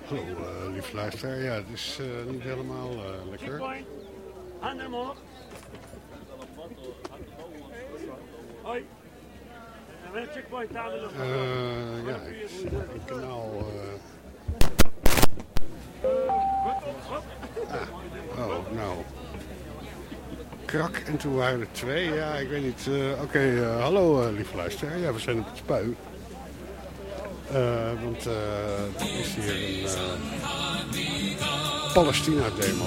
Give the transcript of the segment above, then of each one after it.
Hallo, lief luisteraar. Ja, het is niet helemaal lekker. Checkpoint. Handen omhoog. Hoi. En met checkpoint staan we nog. Ja, een kanaal. Nou. Krak en toen waren er 2. Ja, ik weet niet. Oké, hallo, lief luisteraar. Ja, we zijn op het Spui. Want er is hier een Palestina-demo.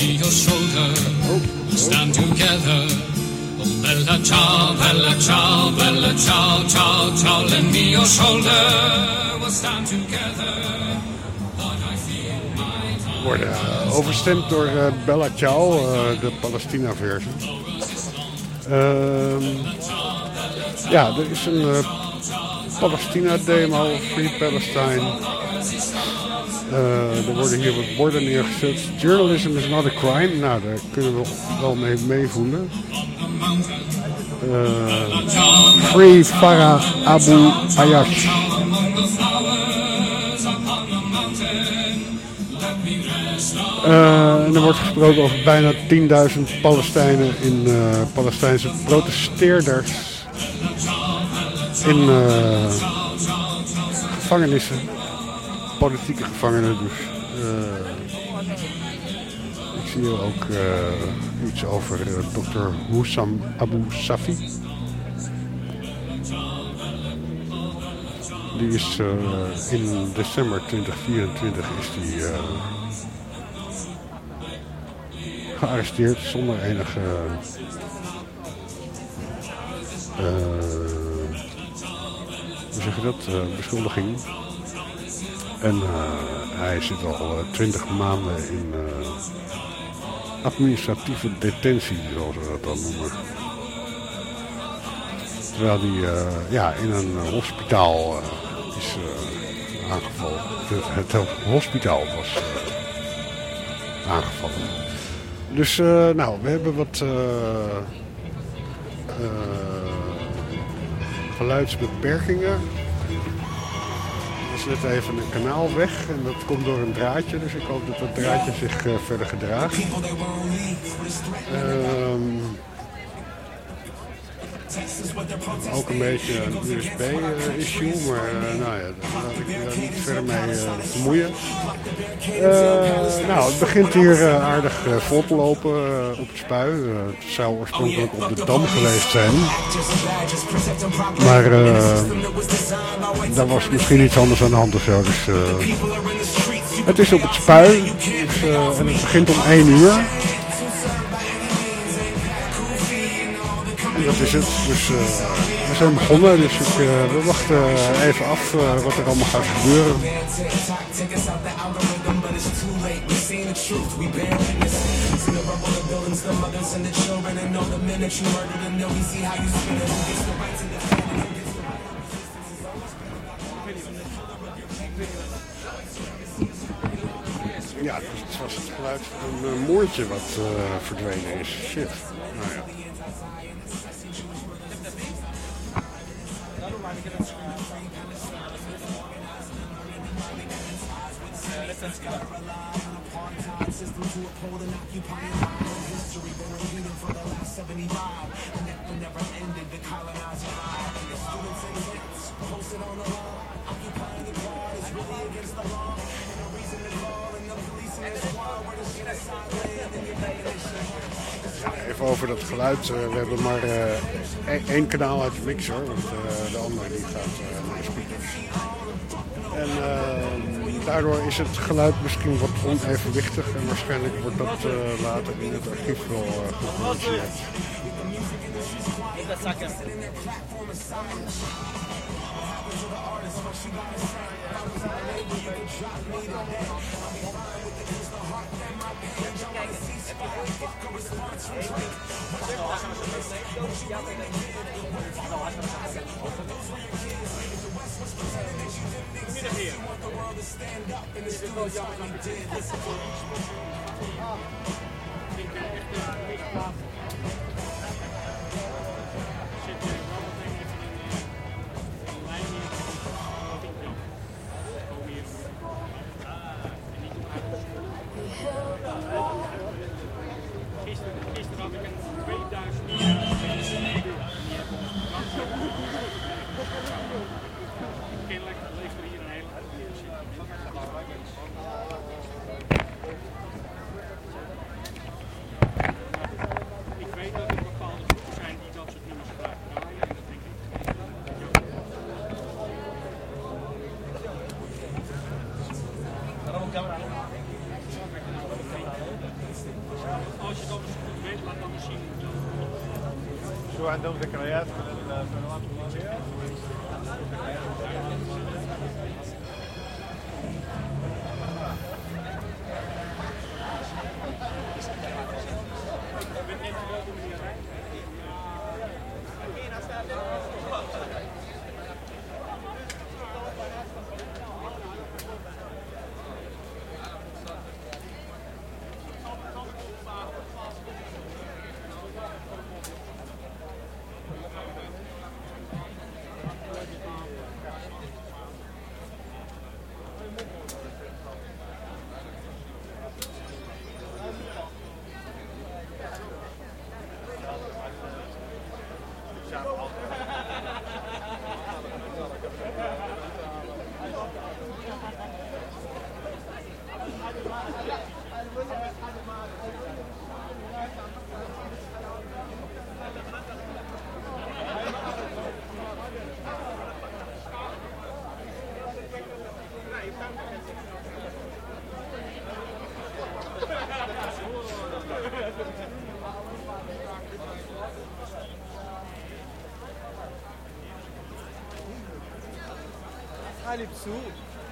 Stand together. Oh, bella ciao, bella ciao, bella ciao, ciao, ciao. Lend me your shoulder. We'll stand together. What I feel my time. Worden overstemd door Bella Ciao, de Palestina-versie. Ja, er is een Palestina-demo, Free Palestine. Er worden hier wat borden neergezet. Journalism is not a crime. Nou, daar kunnen we wel mee meevoelen. Free Farah Abu Ayash. En er wordt gesproken over bijna 10.000 Palestijnen in Palestijnse protesteerders in gevangenissen, politieke gevangenen dus. Ik zie hier ook iets over Dr. Hussam Abu Safi. Die is in december 2024 is die gearresteerd zonder enige hoe zeg je dat? Beschuldiging. En hij zit al 20 maanden in administratieve detentie, zoals we dat dan noemen. Terwijl hij in een hospitaal is aangevallen. Het hospitaal was aangevallen. Dus we hebben wat geluidsbeperkingen. Er is net even een kanaal weg en dat komt door een draadje. Dus ik hoop dat dat draadje zich verder gedraagt. Ook een beetje een USB-issue, maar daar laat ik me niet verder mee vermoeien. Het begint hier aardig vol te lopen op het Spui. Het zou oorspronkelijk op de Dam geweest zijn. Maar daar was misschien iets anders aan de hand of zo. Dus, het is op het Spui en het begint om 1 uur. En dat is het. Dus we zijn begonnen. Dus we wachten even af wat er allemaal gaat gebeuren. Ja, het was het geluid van een moertje wat verdwenen is. Shit. Nou ja. Even over dat geluid. We hebben maar één kanaal uit de mixer, want de andere die gaat naar de speakers. En daardoor is het geluid misschien wat onevenwichtig en waarschijnlijk wordt dat later in het archief wel gecorrigeerd. Als je dat eens goed weet, laat dan zien. شو عندهم ذكريات من السنوات الماضية؟ حالي بسوق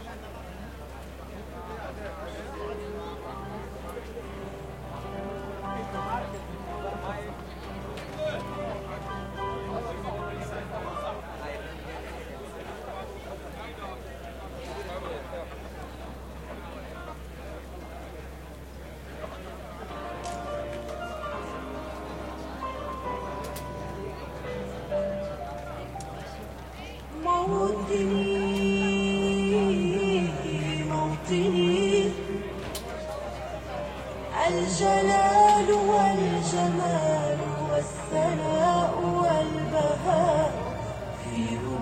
الجلال والجمال والثناء والبهاء في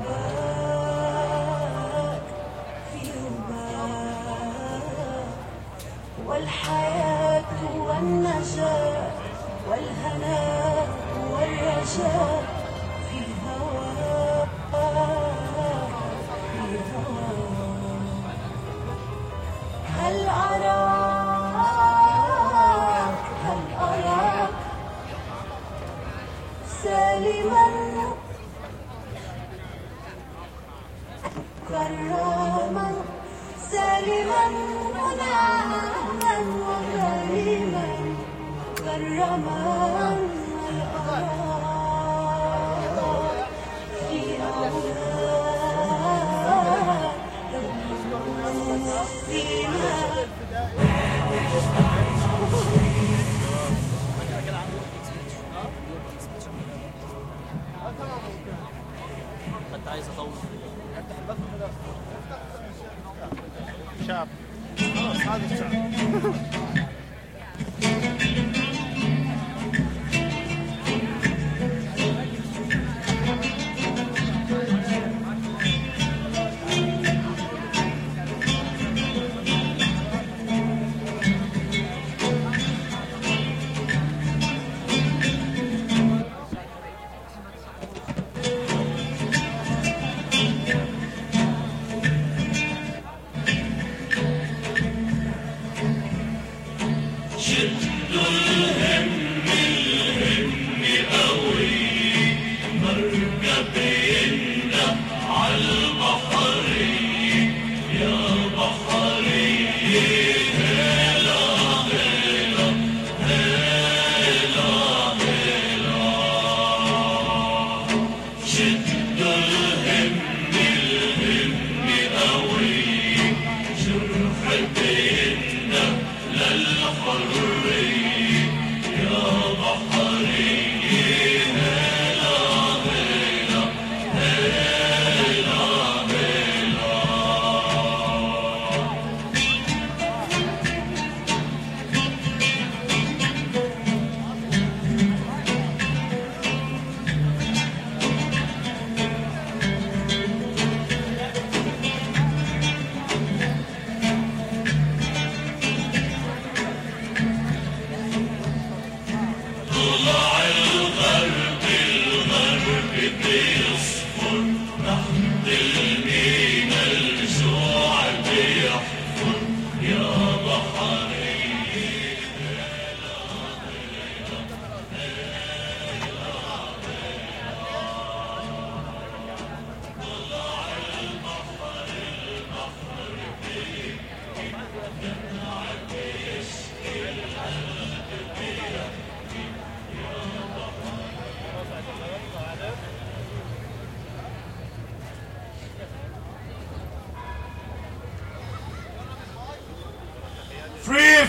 رباك والحياة والنجاة والهناء والرجاء في هواك هل أراك سالما كراما سالما ونعما وكريما كرما الأراك في أولاك فينا كنت عايز اطول شاب خلاص هذا الشاب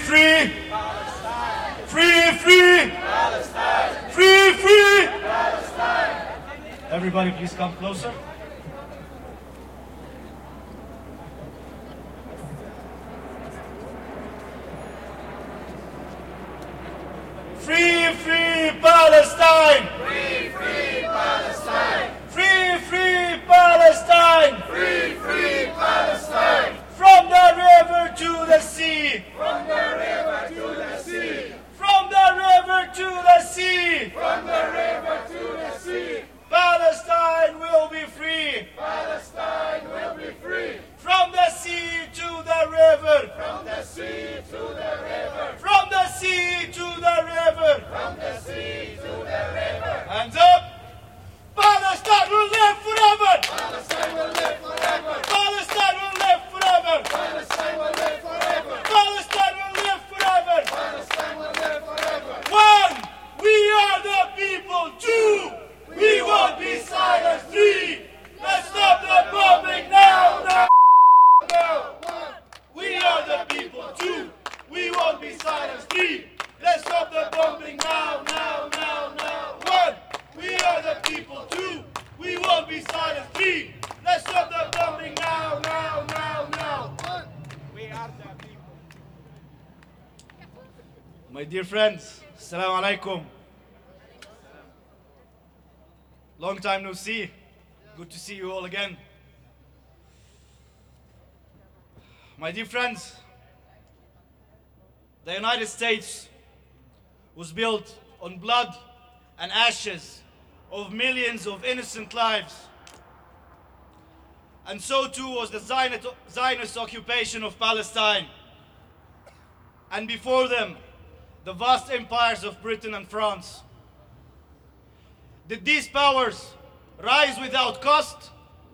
free! Palestine! Free, free! Palestine! Free, free! Palestine! Everybody please come closer. Free, free Palestine! Free, free Palestine! Free, free Palestine! Free, free Palestine! From the river to the sea! From the river to the sea! From the river to the sea! From the river to the sea! Palestine will be free! Palestine will be free! From the sea to the river! From the sea to the river! From the sea to the river! From the sea to the river! Hands up! Palestine will live forever! Palestine will live forever! Palestine will live forever! Palestine will live forever! Palestine will live forever! Palestine will live forever! One, we are the people. Two, we won't be silenced. Three, let's stop the bombing now! Now! Now! We are the people. Two, we won't be silenced. Three, let's stop the bombing now! Now! Now! Now! One, we are the people. Two, we won't be silenced. Three, let's stop the bombing now! Now! Now! Now! One, we are the people. My dear friends, Assalamu alaikum. Long time no see. Good to see you all again. My dear friends, the United States was built on blood and ashes of millions of innocent lives. And so too was the Zionist occupation of Palestine. And before them, the vast empires of Britain and France. Did these powers rise without cost?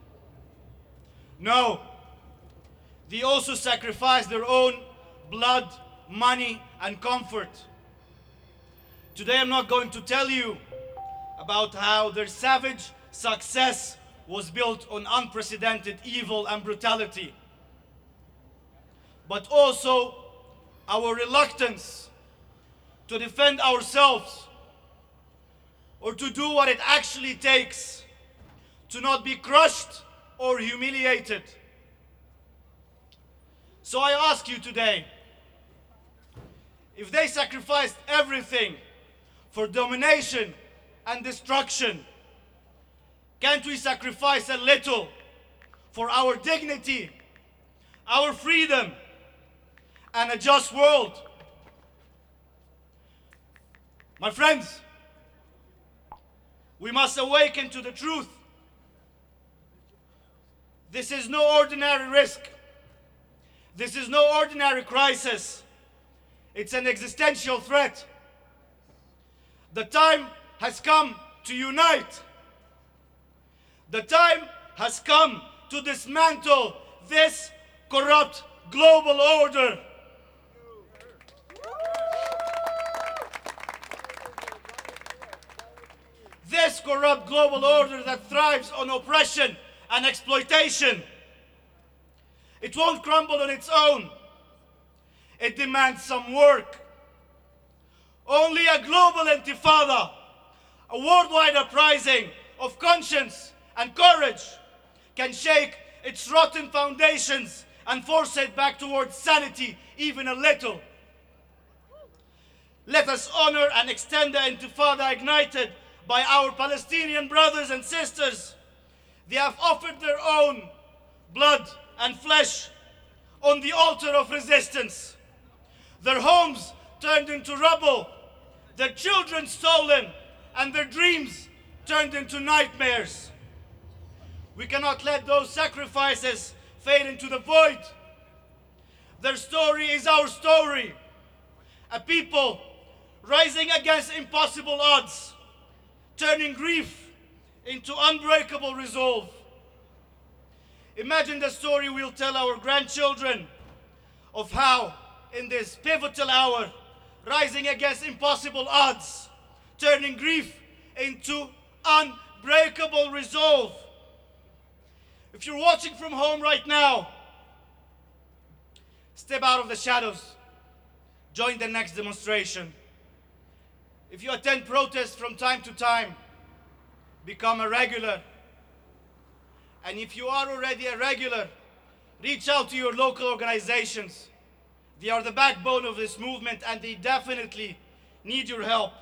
No. They also sacrificed their own blood, money, and comfort. Today I'm not going to tell you about how their savage success was built on unprecedented evil and brutality, but also our reluctance to defend ourselves or to do what it actually takes to not be crushed or humiliated. So I ask you today, if they sacrificed everything for domination and destruction, can't we sacrifice a little for our dignity, our freedom, and a just world? My friends, we must awaken to the truth. This is no ordinary risk. This is no ordinary crisis. It's an existential threat. The time has come to unite. The time has come to dismantle this corrupt global order. This corrupt global order that thrives on oppression and exploitation. It won't crumble on its own. It demands some work. Only a global intifada, a worldwide uprising of conscience and courage, can shake its rotten foundations and force it back towards sanity even a little. Let us honor and extend the intifada ignited by our Palestinian brothers and sisters. They have offered their own blood and flesh on the altar of resistance. Their homes turned into rubble, their children stolen, and their dreams turned into nightmares. We cannot let those sacrifices fade into the void. Their story is our story. A people rising against impossible odds, turning grief into unbreakable resolve. Imagine the story we'll tell our grandchildren of how, in this pivotal hour, rising against impossible odds, turning grief into unbreakable resolve. If you're watching from home right now, step out of the shadows. join the next demonstration. If you attend protests from time to time, become a regular. And if you are already a regular, reach out to your local organizations. They are the backbone of this movement and they definitely need your help.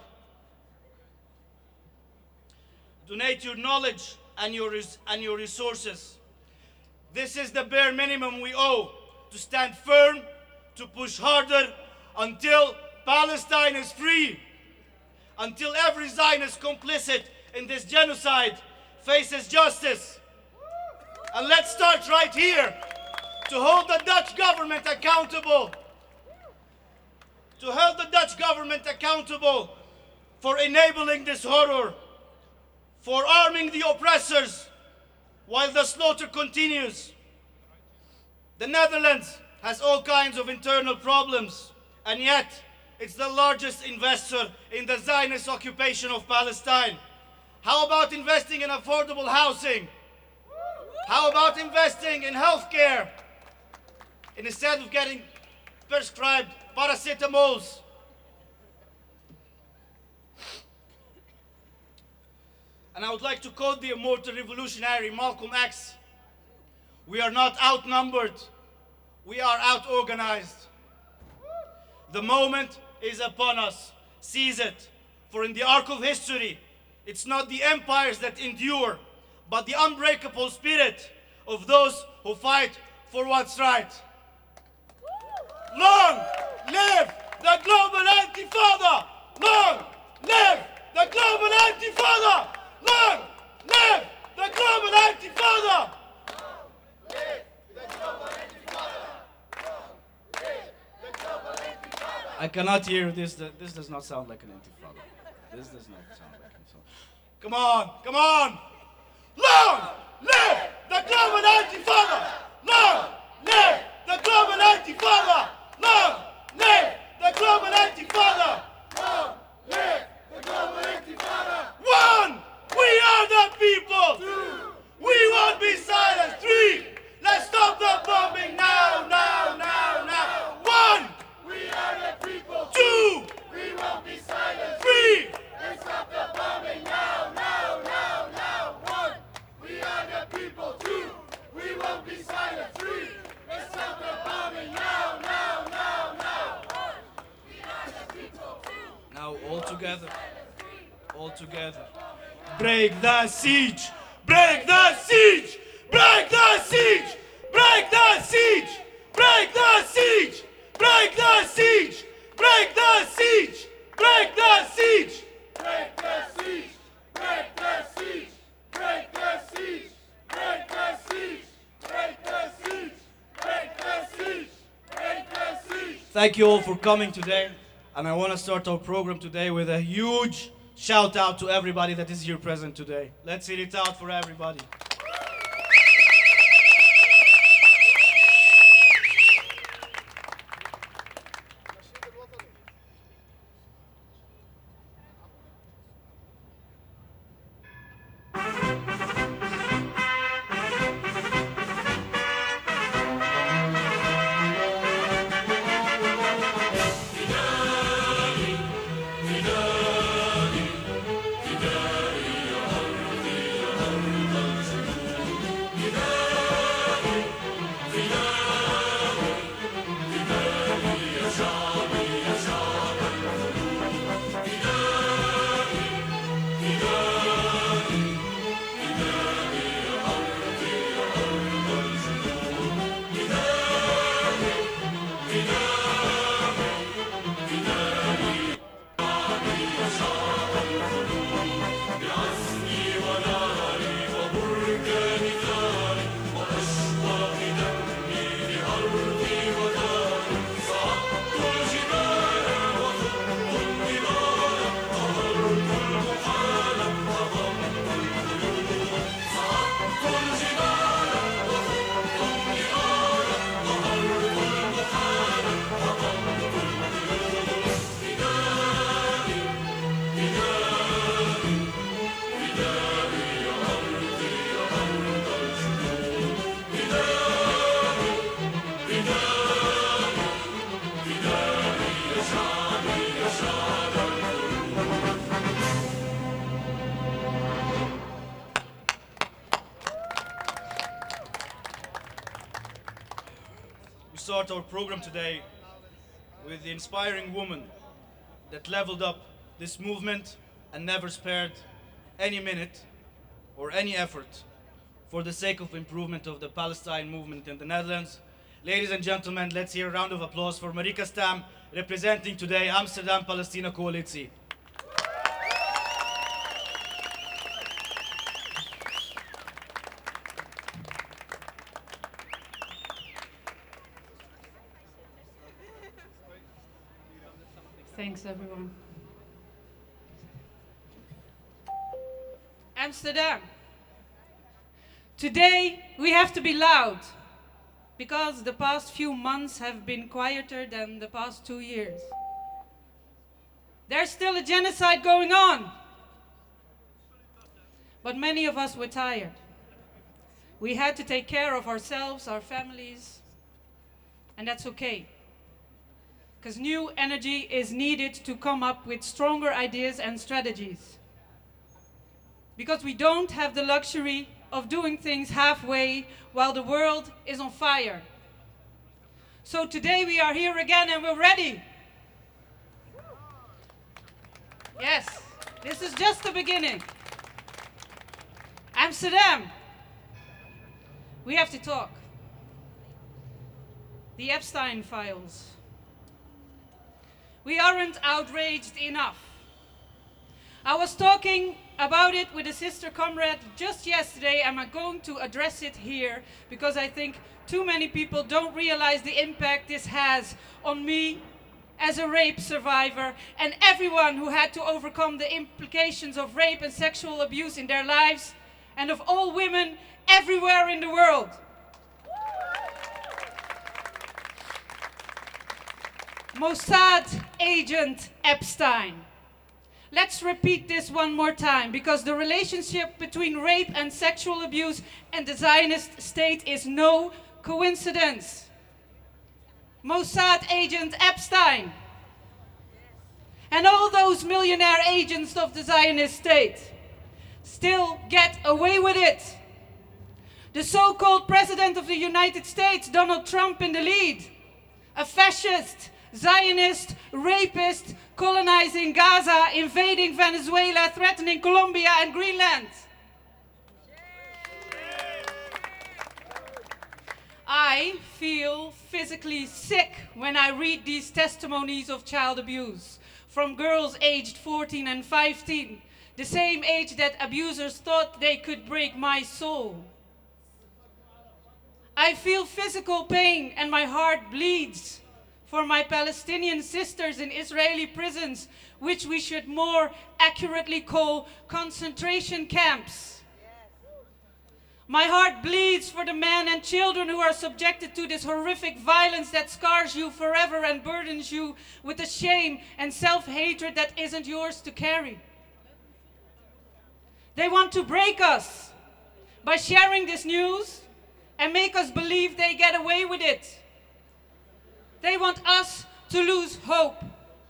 Donate your knowledge and your resources. This is the bare minimum we owe to stand firm, to push harder until Palestine is free, until every Zionist complicit in this genocide faces justice. And let's start right here to hold the Dutch government accountable. To hold the Dutch government accountable for enabling this horror, for arming the oppressors while the slaughter continues. The Netherlands has all kinds of internal problems, and yet it's the largest investor in the Zionist occupation of Palestine. How about investing in affordable housing? How about investing in healthcare? Instead of getting prescribed paracetamols. And I would like to quote the immortal revolutionary Malcolm X. We are not outnumbered, we are out-organized. The moment is upon us. Seize it. For in the arc of history, it's not the empires that endure, but the unbreakable spirit of those who fight for what's right. Long live the global Intifada! Long live the global Intifada! Long live the global Intifada! I cannot hear this. This does not sound like an intifada. This does not sound like an intifada. Come on, come on! Long live the global Intifada! Long live the global Intifada! Long live the global Intifada! Long live the global Intifada! One! We are the people! Two! We won't be silenced! Three! Let's stop the bombing now, now, now, now! One! We are the people! Two! We won't be silenced! Three! Let's stop the bombing now, now, now, now! One! We are the people! Two! We won't be silenced! Three! Let's stop the bombing now, now, now, now! One! We are the people! Two! Now all together. All together. Break the siege! Break the siege! Break the siege! Break the siege! Break the siege! Break the siege! Break the siege! Break the siege! Break the siege! Break the siege! Break the siege! Break the siege! Break the siege! Break the siege! Break the siege! Thank you all for coming today, and I want to start our program today with a huge shout out to everybody that is here present today. Let's hear it out for everybody. start our program today with the inspiring woman that leveled up this movement and never spared any minute or any effort for the sake of improvement of the Palestine movement in the Netherlands. Ladies and gentlemen, let's hear a round of applause for Marika Stam, representing today Amsterdam Palestina Coalitie. Thanks, everyone. Amsterdam. Today, we have to be loud, because the past few months have been quieter than the past 2 years. There's still a genocide going on. But many of us were tired. We had to take care of ourselves, our families, and that's okay. Because new energy is needed to come up with stronger ideas and strategies. Because we don't have the luxury of doing things halfway while the world is on fire. So today we are here again and we're ready. Yes, this is just the beginning. Amsterdam, we have to talk. The Epstein files. We aren't outraged enough. I was talking about it with a sister comrade just yesterday, and I'm going to address it here because I think too many people don't realize the impact this has on me as a rape survivor and everyone who had to overcome the implications of rape and sexual abuse in their lives, and of all women everywhere in the world. Mossad agent Epstein. Let's repeat this one more time, because the relationship between rape and sexual abuse and the Zionist state is no coincidence. Mossad agent Epstein. And all those millionaire agents of the Zionist state still get away with it. The so-called President of the United States, Donald Trump, in the lead. A fascist, Zionist, rapist, colonizing Gaza, invading Venezuela, threatening Colombia and Greenland. I feel physically sick when I read these testimonies of child abuse from girls aged 14 and 15, the same age that abusers thought they could break my soul. I feel physical pain and my heart bleeds for my Palestinian sisters in Israeli prisons, which we should more accurately call concentration camps. My heart bleeds for the men and children who are subjected to this horrific violence that scars you forever and burdens you with the shame and self-hatred that isn't yours to carry. They want to break us by sharing this news and make us believe they get away with it. They want us to lose hope.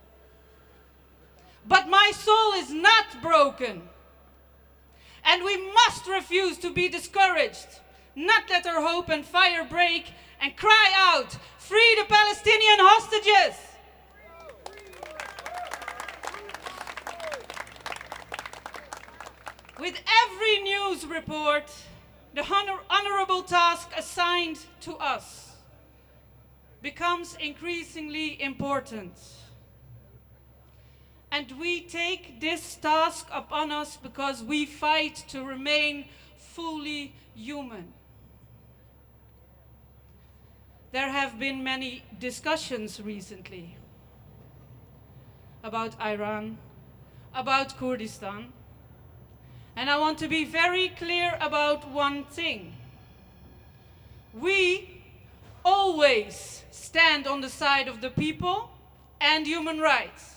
But my soul is not broken. And we must refuse to be discouraged, not let our hope and fire break, and cry out, free the Palestinian hostages! With every news report, the honorable task assigned to us becomes increasingly important. And we take this task upon us because we fight to remain fully human. There have been many discussions recently about Iran, about Kurdistan, and I want to be very clear about one thing. We always stand on the side of the people and human rights.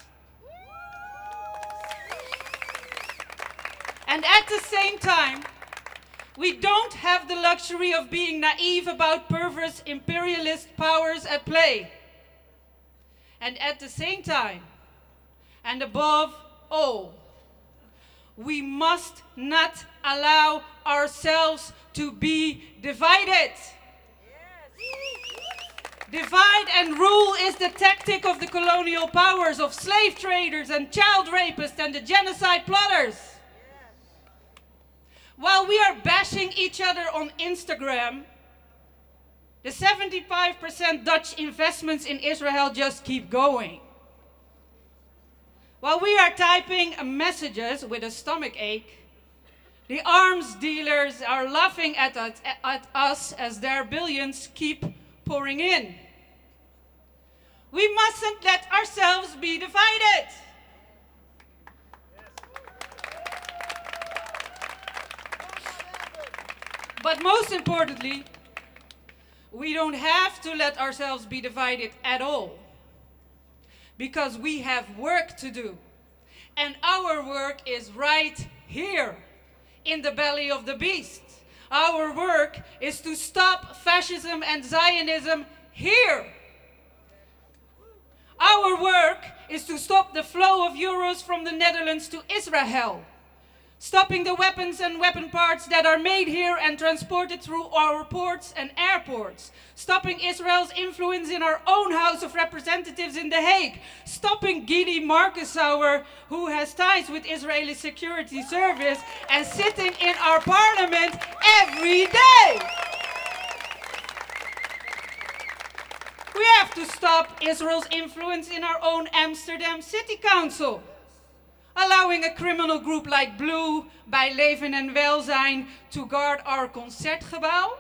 And at the same time, we don't have the luxury of being naive about perverse imperialist powers at play. And at the same time, and above all, we must not allow ourselves to be divided. Divide and rule is the tactic of the colonial powers, of slave traders and child rapists and the genocide plotters. While we are bashing each other on Instagram, the 75% Dutch investments in Israel just keep going. While we are typing messages with a stomach ache, the arms dealers are laughing at us as their billions keep pouring in. We mustn't let ourselves be divided. But most importantly, we don't have to let ourselves be divided at all. Because we have work to do. And our work is right here, in the belly of the beast. Our work is to stop fascism and Zionism here. Our work is to stop the flow of euros from the Netherlands to Israel. Stopping the weapons and weapon parts that are made here and transported through our ports and airports. Stopping Israel's influence in our own House of Representatives in The Hague. Stopping Gidi Markensauer, who has ties with Israeli security service and sitting in our parliament every day. We have to stop Israel's influence in our own Amsterdam City Council. Allowing a criminal group like Blue, Bij Leven en Welzijn, to guard our Concertgebouw.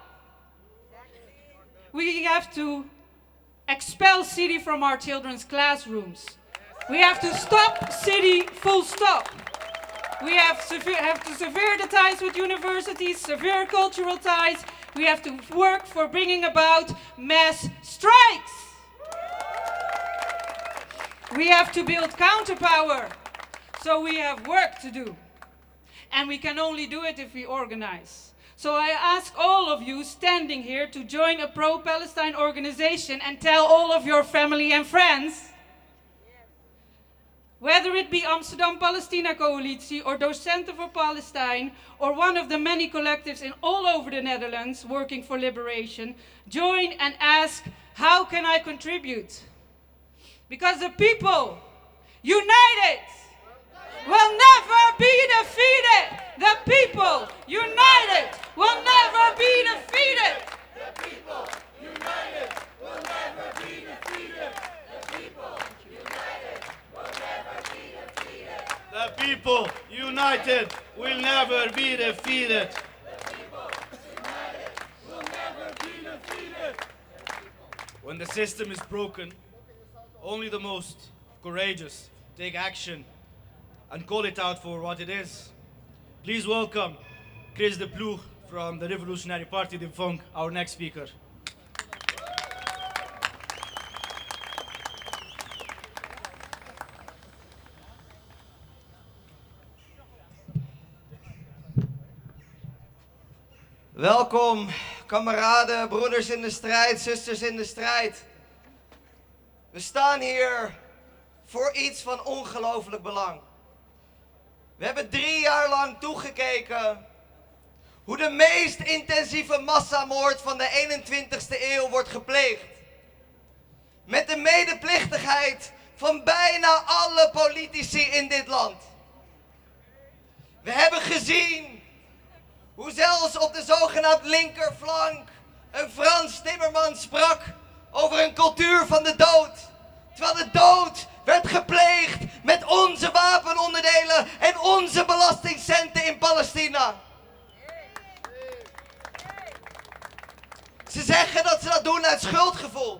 We have to expel City from our children's classrooms. We have to stop City, full stop. We have to sever the ties with universities, severe cultural ties. We have to work for bringing about mass strikes. We have to build counterpower. So we have work to do. And we can only do it if we organize. So I ask all of you standing here to join a pro-Palestine organization and tell all of your family and friends, whether it be Amsterdam Palestina Coalitie or Docenten for Palestine or one of the many collectives in all over the Netherlands working for liberation, join and ask, how can I contribute? Because the people, united, will never be defeated. The people, united, will never be defeated. The people, united, will never be defeated. The people, united, will never be defeated. The people, united, will never be defeated. The people, united, will never be defeated. When the system is broken, only the most courageous take action and call it out for what it is. Please welcome Chris de Ploeg from the Revolutionary Party de Vonk, our next speaker. Welkom, kameraden, broeders in de strijd, zusters in de strijd. We staan hier voor iets van ongelooflijk belang. We hebben 3 jaar lang toegekeken hoe de meest intensieve massamoord van de 21ste eeuw wordt gepleegd. Met de medeplichtigheid van bijna alle politici in dit land. We hebben gezien hoe zelfs op de zogenaamd linkerflank een Frans Timmermans sprak over een cultuur van de dood. Terwijl de dood werd gepleegd met onze wapenonderdelen en onze belastingcenten in Palestina. Ze zeggen dat ze dat doen uit schuldgevoel.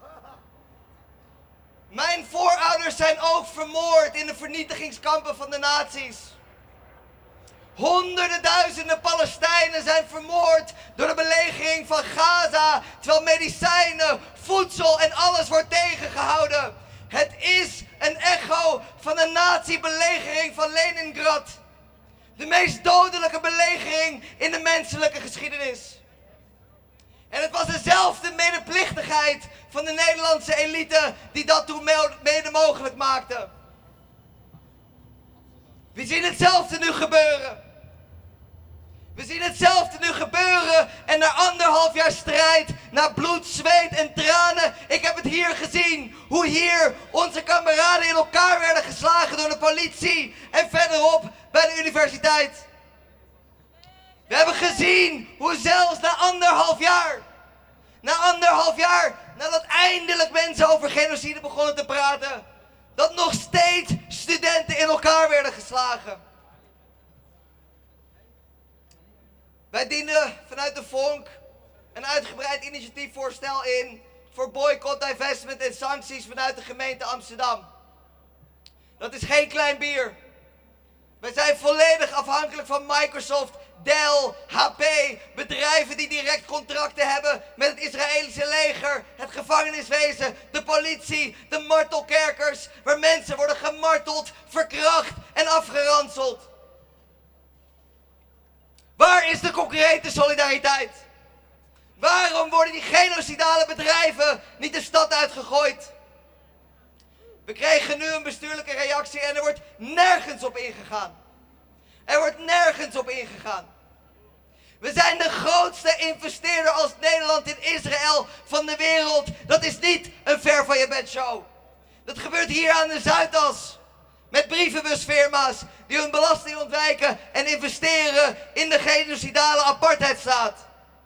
Mijn voorouders zijn ook vermoord in de vernietigingskampen van de nazi's. Honderden duizenden Palestijnen zijn vermoord door de belegering van Gaza, terwijl medicijnen, voedsel en alles wordt tegengehouden. Het is een echo van de nazi-belegering van Leningrad. De meest dodelijke belegering in de menselijke geschiedenis. En het was dezelfde medeplichtigheid van de Nederlandse elite die dat toen mede mogelijk maakte. We zien hetzelfde nu gebeuren. We zien hetzelfde nu gebeuren en na 1,5 jaar strijd, na bloed, zweet en tranen. Ik heb het hier gezien, hoe hier onze kameraden in elkaar werden geslagen door de politie en verderop bij de universiteit. We hebben gezien hoe zelfs na 1,5 jaar, nadat eindelijk mensen over genocide begonnen te praten, dat nog steeds studenten in elkaar werden geslagen. Wij dienen vanuit de Vonk een uitgebreid initiatiefvoorstel in voor boycott, divestment en sancties vanuit de gemeente Amsterdam. Dat is geen klein bier. Wij zijn volledig afhankelijk van Microsoft, Dell, HP, bedrijven die direct contracten hebben met het Israëlische leger, het gevangeniswezen, de politie, de martelkerkers, waar mensen worden gemarteld, verkracht en afgeranseld. Waar is de concrete solidariteit? Waarom worden die genocidale bedrijven niet de stad uitgegooid? We kregen nu een bestuurlijke reactie en er wordt nergens op ingegaan. We zijn de grootste investeerder als Nederland in Israël van de wereld. Dat is niet een ver van je bed show. Dat gebeurt hier aan de Zuidas. Met brievenbusfirma's die hun belasting ontwijken en investeren in de genocidale apartheidstaat.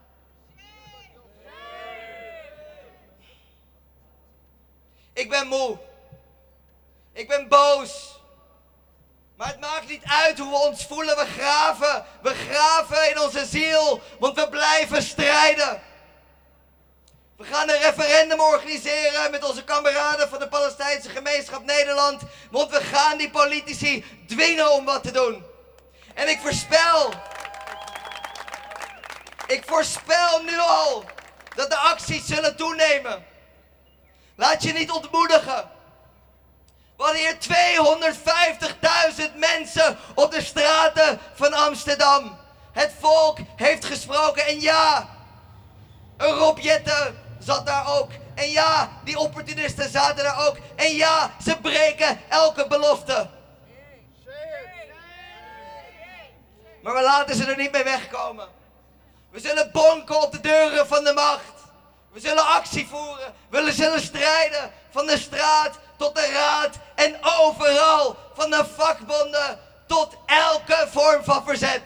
Ik ben moe. Ik ben boos. Maar het maakt niet uit hoe we ons voelen. We graven in onze ziel, want we blijven strijden. We gaan een referendum organiseren met onze kameraden van de Palestijnse gemeenschap Nederland. Want we gaan die politici dwingen om wat te doen. En ik voorspel nu al dat de acties zullen toenemen. Laat je niet ontmoedigen. We hadden hier 250.000 mensen op de straten van Amsterdam. Het volk heeft gesproken en ja, een Rob Jetten zat daar ook. En ja, die opportunisten zaten daar ook. En ja, ze breken elke belofte. Maar we laten ze er niet mee wegkomen. We zullen bonken op de deuren van de macht. We zullen actie voeren. We zullen strijden van de straat tot de raad en overal, van de vakbonden tot elke vorm van verzet.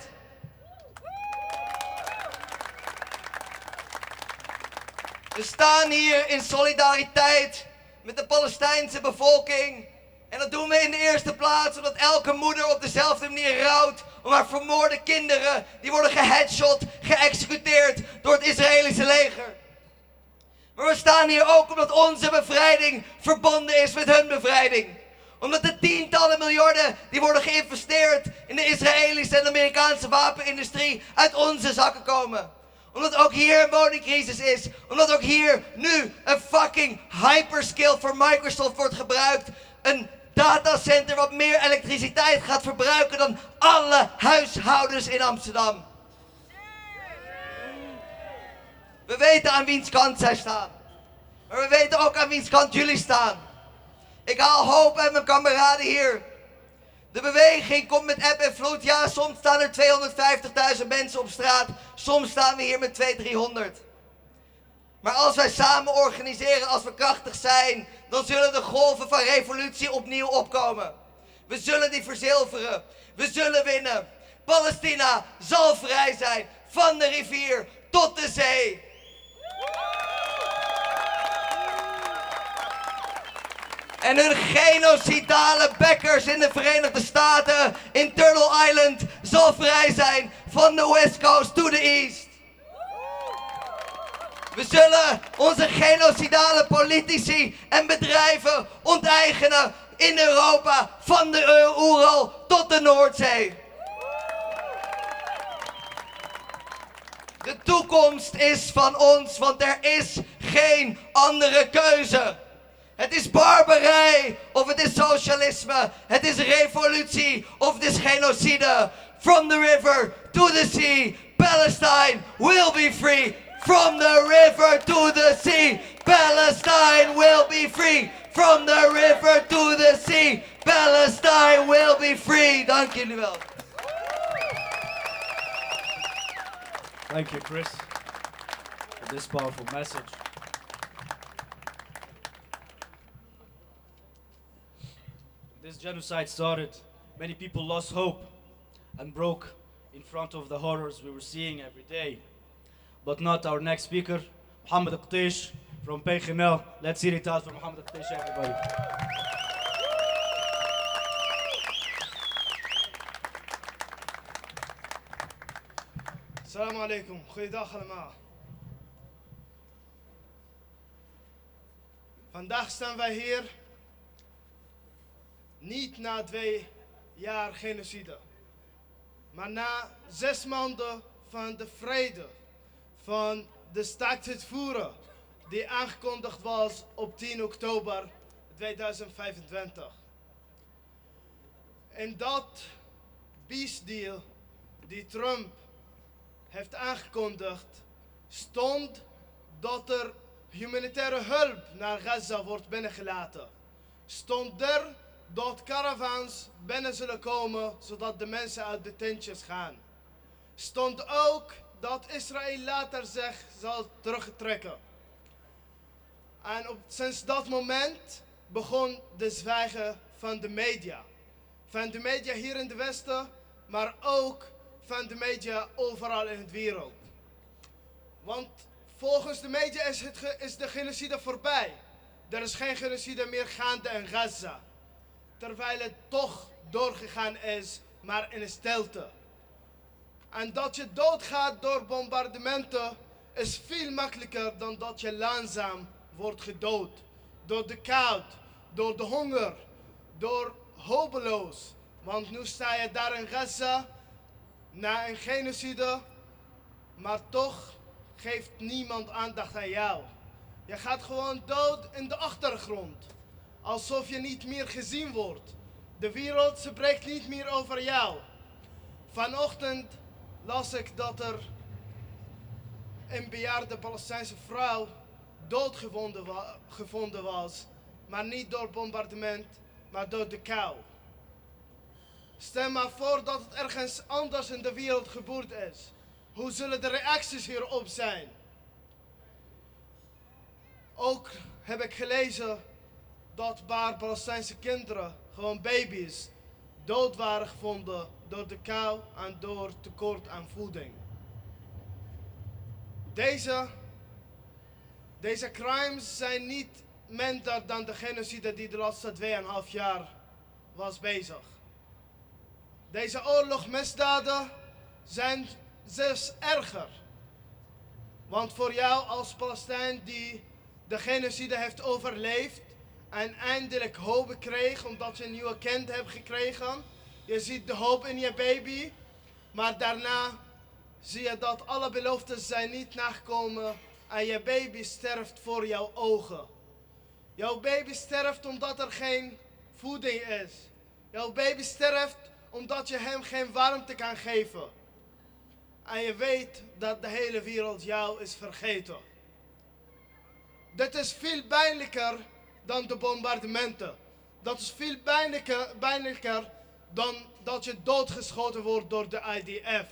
We staan hier in solidariteit met de Palestijnse bevolking. En dat doen we in de eerste plaats omdat elke moeder op dezelfde manier rouwt om haar vermoorde kinderen. Die worden geheadshot, geëxecuteerd door het Israëlische leger. Maar we staan hier ook omdat onze bevrijding verbonden is met hun bevrijding. Omdat de tientallen miljarden die worden geïnvesteerd in de Israëlische en de Amerikaanse wapenindustrie uit onze zakken komen. Omdat ook hier een woningcrisis is. Omdat ook hier nu een fucking hyperscale voor Microsoft wordt gebruikt. Een datacenter wat meer elektriciteit gaat verbruiken dan alle huishoudens in Amsterdam. We weten aan wiens kant zij staan. Maar we weten ook aan wiens kant jullie staan. Ik haal hoop uit mijn kameraden hier. De beweging komt met eb en vloed. Ja, soms staan er 250.000 mensen op straat. Soms staan we hier met 200-300. Maar als wij samen organiseren, als we krachtig zijn, dan zullen de golven van revolutie opnieuw opkomen. We zullen die verzilveren. We zullen winnen. Palestina zal vrij zijn. Van de rivier tot de zee. En hun genocidale bekkers in de Verenigde Staten, in Turtle Island, zal vrij zijn van de West Coast to the East. We zullen onze genocidale politici en bedrijven onteigenen in Europa, van de Oeral tot de Noordzee. De toekomst is van ons, want er is geen andere keuze. Het is barbarij of het is socialisme. Het is revolutie of het is genocide. From the river to the sea, Palestine will be free. From the river to the sea, Palestine will be free. From the river to the sea, Palestine will be free. Dank jullie wel. Thank you, Chris, for this powerful message. This genocide started, many people lost hope and broke in front of the horrors we were seeing every day. But not our next speaker, Mohammed Qtaish from PGML. Let's hear it out for Mohammed Qtaish, everybody. Assalamu alaikum, goeiedag allemaal. Vandaag staan wij hier niet na 2 jaar genocide, maar na 6 maanden van de vrede, van de staakt het vuren die aangekondigd was op 10 oktober 2025. En dat peace deal die Trump heeft aangekondigd, stond dat er humanitaire hulp naar Gaza wordt binnengelaten. Stond er dat caravans binnen zullen komen, zodat de mensen uit de tentjes gaan. Stond ook dat Israël later zich zal terugtrekken. En sinds dat moment begon de zwijgen van de media. Van de media hier in de Westen, maar ook van de media overal in de wereld. Want volgens de media is de genocide voorbij. Er is geen genocide meer gaande in Gaza. Terwijl het toch doorgegaan is, maar in stilte. En dat je doodgaat door bombardementen is veel makkelijker dan dat je langzaam wordt gedood. Door de kou, door de honger, door hopeloos. Want nu sta je daar in Gaza, na een genocide, maar toch geeft niemand aandacht aan jou. Je gaat gewoon dood in de achtergrond. Alsof je niet meer gezien wordt. De wereld spreekt niet meer over jou. Vanochtend las ik dat er een bejaarde Palestijnse vrouw doodgevonden was. Maar niet door bombardement, maar door de kou. Stel maar voor dat het ergens anders in de wereld gebeurd is. Hoe zullen de reacties hierop zijn? Ook heb ik gelezen dat een paar Palestijnse kinderen, gewoon baby's, dood waren gevonden door de kou en door tekort aan voeding. Deze crimes zijn niet minder dan de genocide die de laatste 2,5 jaar was bezig. Deze oorlogsmisdaden zijn zelfs erger. Want voor jou als Palestijn die de genocide heeft overleefd en eindelijk hoop kreeg omdat je een nieuwe kind hebt gekregen. Je ziet de hoop in je baby, maar daarna zie je dat alle beloften zijn niet nagekomen en je baby sterft voor jouw ogen. Jouw baby sterft omdat er geen voeding is. Jouw baby sterft omdat je hem geen warmte kan geven. En je weet dat de hele wereld jou is vergeten. Dit is veel pijnlijker dan de bombardementen. Dat is veel pijnlijker dan dat je doodgeschoten wordt door de IDF.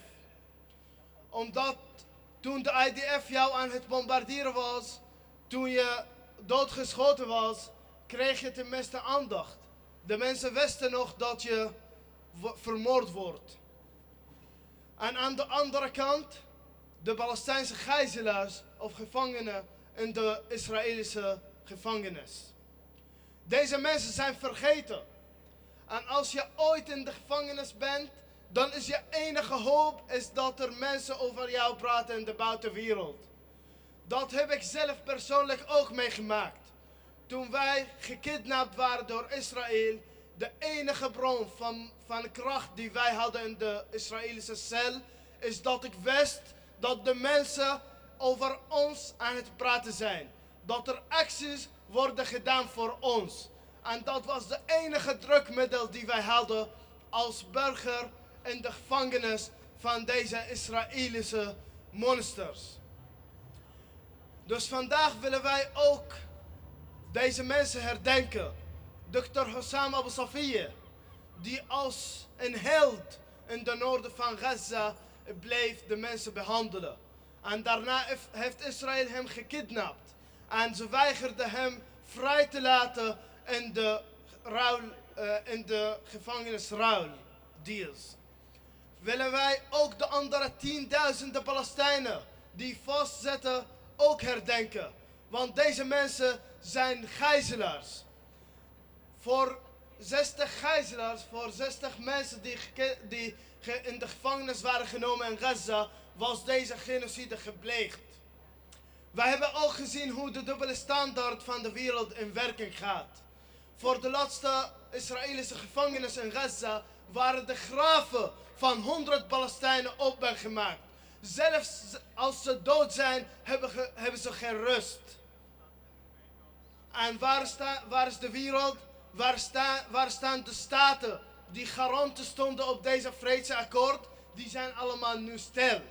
Omdat toen de IDF jou aan het bombarderen was, toen je doodgeschoten was, kreeg je tenminste aandacht. De mensen wisten nog dat je vermoord wordt. En aan de andere kant, de Palestijnse gijzelaars of gevangenen in de Israëlische gevangenis. Deze mensen zijn vergeten. En als je ooit in de gevangenis bent, dan is je enige hoop is dat er mensen over jou praten in de buitenwereld. Dat heb ik zelf persoonlijk ook meegemaakt. Toen wij gekidnapt waren door Israël, de enige bron van kracht die wij hadden in de Israëlische cel, is dat ik wist dat de mensen over ons aan het praten zijn. Dat er acties worden gedaan voor ons. En dat was de enige drukmiddel die wij hadden als burger in de gevangenis van deze Israëlische monsters. Dus vandaag willen wij ook deze mensen herdenken. Dr. Hossam Abu Safiyyeh, die als een held in de noorden van Gaza bleef de mensen behandelen. En daarna heeft Israël hem gekidnapt. En ze weigerden hem vrij te laten in de gevangenisruildeals. Willen wij ook de andere 10.000 Palestijnen die vastzitten ook herdenken. Want deze mensen zijn gijzelaars. Voor 60 gijzelaars, voor 60 mensen die in de gevangenis waren genomen in Gaza, was deze genocide gepleegd. Wij hebben ook gezien hoe de dubbele standaard van de wereld in werking gaat. Voor de laatste Israëlische gevangenis in Gaza waren de graven van 100 Palestijnen opengemaakt. Zelfs als ze dood zijn, hebben ze geen rust. En waar is de wereld? Waar staan de staten die garanten stonden op deze vredesakkoord? Die zijn allemaal nu stil.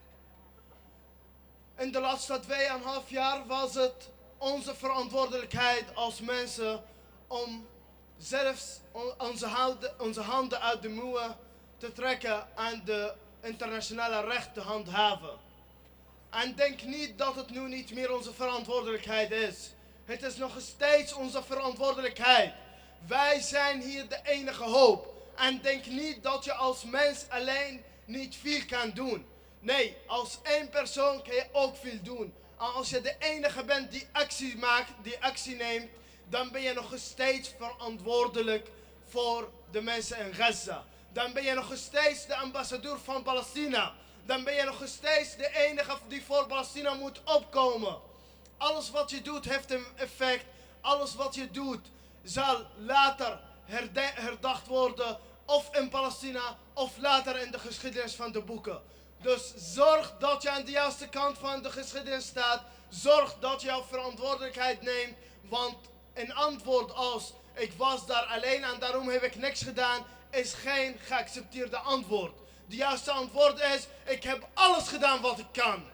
In de laatste 2,5 jaar was het onze verantwoordelijkheid als mensen om zelfs onze handen uit de mouwen te trekken en de internationale recht te handhaven. En denk niet dat het nu niet meer onze verantwoordelijkheid is. Het is nog steeds onze verantwoordelijkheid. Wij zijn hier de enige hoop. En denk niet dat je als mens alleen niet veel kan doen. Nee, als één persoon kan je ook veel doen. En als je de enige bent die actie maakt, die actie neemt, dan ben je nog steeds verantwoordelijk voor de mensen in Gaza. Dan ben je nog steeds de ambassadeur van Palestina. Dan ben je nog steeds de enige die voor Palestina moet opkomen. Alles wat je doet heeft een effect. Alles wat je doet zal later herdacht worden. Of in Palestina of later in de geschiedenis van de boeken. Dus zorg dat je aan de juiste kant van de geschiedenis staat. Zorg dat je jouw verantwoordelijkheid neemt. Want een antwoord als ik was daar alleen en daarom heb ik niks gedaan, is geen geaccepteerde antwoord. De juiste antwoord is, ik heb alles gedaan wat ik kan.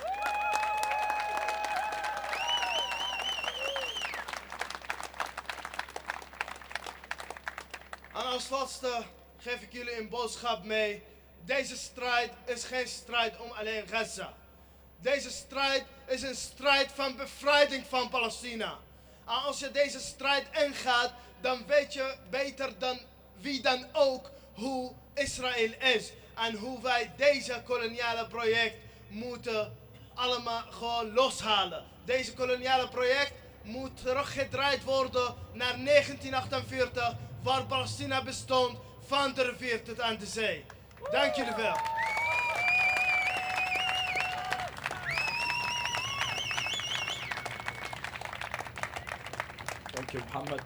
En als laatste geef ik jullie een boodschap mee. Deze strijd is geen strijd om alleen Gaza. Deze strijd is een strijd van bevrijding van Palestina. En als je deze strijd ingaat, dan weet je beter dan wie dan ook hoe Israël is. En hoe wij deze koloniale project moeten allemaal gewoon loshalen. Deze koloniale project moet teruggedraaid worden naar 1948, waar Palestina bestond van de rivier tot aan de zee. Dank jullie wel. Thank you, Muhammad.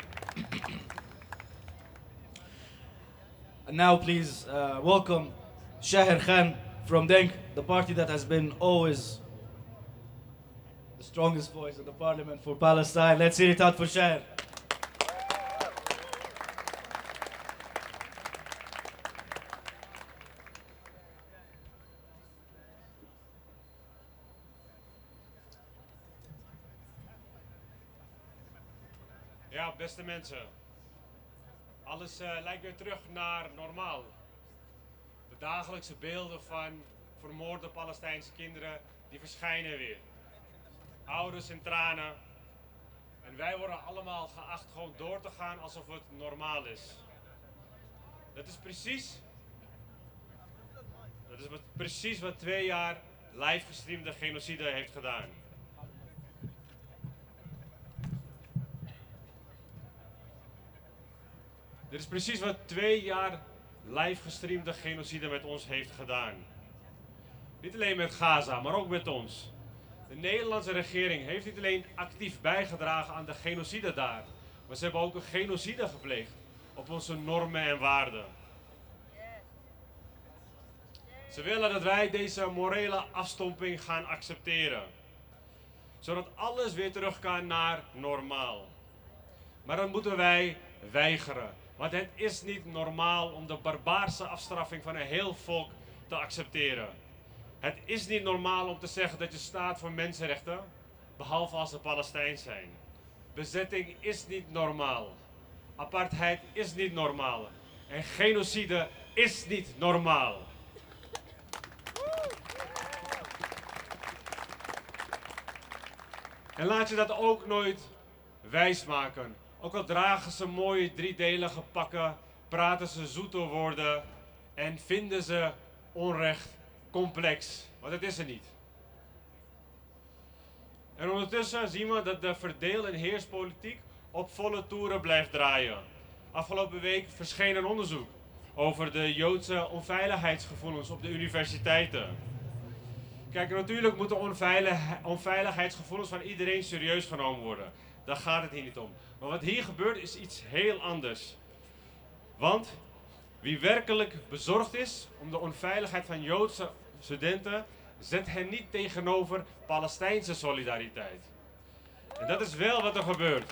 And now please welcome Shaher Khan from Denk, the party that has been always the strongest voice in the parliament for Palestine. Let's hear it out for Shaher. Ja, beste mensen. Alles lijkt weer terug naar normaal. De dagelijkse beelden van vermoorde Palestijnse kinderen, die verschijnen weer. Ouders in tranen. En wij worden allemaal geacht gewoon door te gaan alsof het normaal is. Dat is precies wat 2 jaar live gestreamde genocide heeft gedaan. Dit is precies wat 2 jaar live gestreamde genocide met ons heeft gedaan. Niet alleen met Gaza, maar ook met ons. De Nederlandse regering heeft niet alleen actief bijgedragen aan de genocide daar, maar ze hebben ook een genocide gepleegd op onze normen en waarden. Ze willen dat wij deze morele afstomping gaan accepteren, zodat alles weer terug kan naar normaal. Maar dan moeten wij weigeren. Want het is niet normaal om de barbaarse afstraffing van een heel volk te accepteren. Het is niet normaal om te zeggen dat je staat voor mensenrechten, behalve als ze Palestijns zijn. Bezetting is niet normaal. Apartheid is niet normaal. En genocide is niet normaal. En laat je dat ook nooit wijsmaken. Ook al dragen ze mooie driedelige pakken, praten ze zoete woorden en vinden ze onrecht complex. Want dat is er niet. En ondertussen zien we dat de verdeel- en heerspolitiek op volle toeren blijft draaien. Afgelopen week verscheen een onderzoek over de Joodse onveiligheidsgevoelens op de universiteiten. Kijk, natuurlijk moeten onveiligheidsgevoelens van iedereen serieus genomen worden. Daar gaat het hier niet om. Maar wat hier gebeurt is iets heel anders. Want wie werkelijk bezorgd is om de onveiligheid van Joodse studenten, zet hen niet tegenover Palestijnse solidariteit. En dat is wel wat er gebeurt.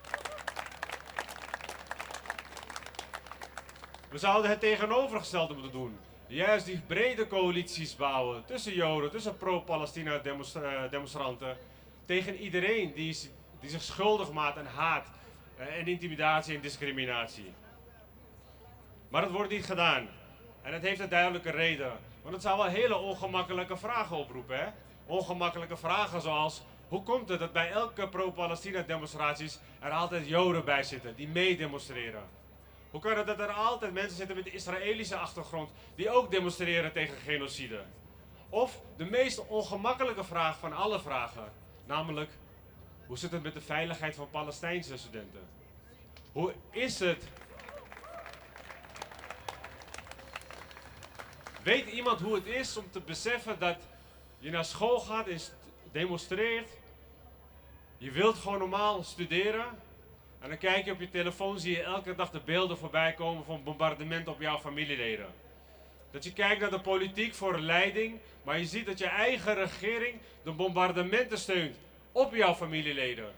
We zouden het tegenovergestelde moeten doen. Juist die brede coalities bouwen tussen Joden, tussen pro-Palestina demonstranten, tegen iedereen die zich schuldig maakt aan haat en intimidatie en discriminatie. Maar dat wordt niet gedaan. En dat heeft een duidelijke reden. Want het zou wel hele ongemakkelijke vragen oproepen. Hè? Ongemakkelijke vragen zoals: hoe komt het dat bij elke pro-Palestina demonstraties er altijd Joden bij zitten die meedemonstreren? Hoe kan het dat er altijd mensen zitten met de Israëlische achtergrond die ook demonstreren tegen genocide? Of de meest ongemakkelijke vraag van alle vragen, namelijk: hoe zit het met de veiligheid van Palestijnse studenten? Hoe is het? Weet iemand hoe het is om te beseffen dat je naar school gaat en demonstreert? Je wilt gewoon normaal studeren. En dan kijk je op je telefoon, zie je elke dag de beelden voorbij komen van bombardementen op jouw familieleden. Dat je kijkt naar de politiek voor leiding, maar je ziet dat je eigen regering de bombardementen steunt op jouw familieleden.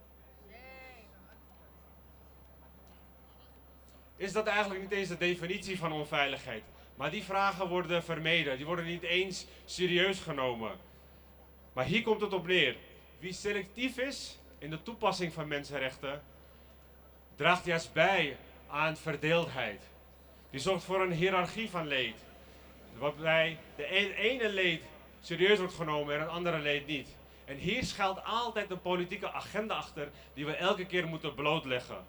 Is dat eigenlijk niet eens de definitie van onveiligheid? Maar die vragen worden vermeden, die worden niet eens serieus genomen. Maar hier komt het op neer. Wie selectief is in de toepassing van mensenrechten, draagt juist bij aan verdeeldheid. Die zorgt voor een hiërarchie van leed. Waarbij de ene leed serieus wordt genomen en het andere leed niet. En hier schuilt altijd een politieke agenda achter die we elke keer moeten blootleggen.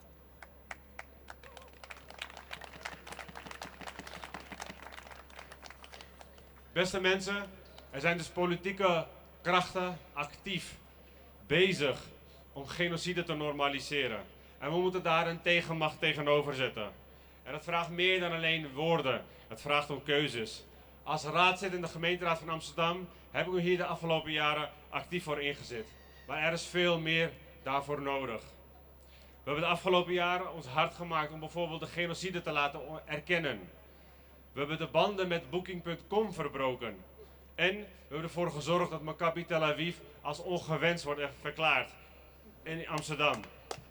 Beste mensen, er zijn dus politieke krachten actief bezig om genocide te normaliseren. En we moeten daar een tegenmacht tegenover zetten. En dat vraagt meer dan alleen woorden. Het vraagt om keuzes. Als raadslid in de gemeenteraad van Amsterdam heb ik me hier de afgelopen jaren actief voor ingezet. Maar er is veel meer daarvoor nodig. We hebben de afgelopen jaren ons hard gemaakt om bijvoorbeeld de genocide te laten erkennen. We hebben de banden met Booking.com verbroken. En we hebben ervoor gezorgd dat Maccabi Tel Aviv als ongewenst wordt verklaard in Amsterdam.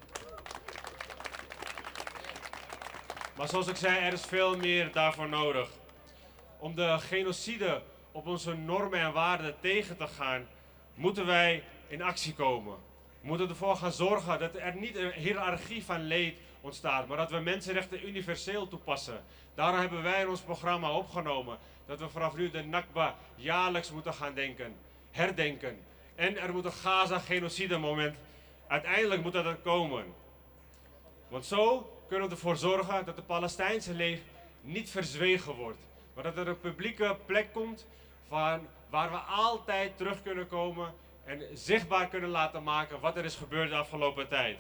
Maar zoals ik zei, er is veel meer daarvoor nodig. Om de genocide op onze normen en waarden tegen te gaan, moeten wij in actie komen. We moeten ervoor gaan zorgen dat er niet een hiërarchie van leed ontstaat, maar dat we mensenrechten universeel toepassen. Daarom hebben wij in ons programma opgenomen dat we vanaf nu de Nakba jaarlijks moeten gaan herdenken. En er moet een Gaza-genocide moment, uiteindelijk moet dat er komen. Want zo kunnen we ervoor zorgen dat de Palestijnse leed niet verzwegen wordt. Maar dat er een publieke plek komt waar we altijd terug kunnen komen en zichtbaar kunnen laten maken wat er is gebeurd de afgelopen tijd.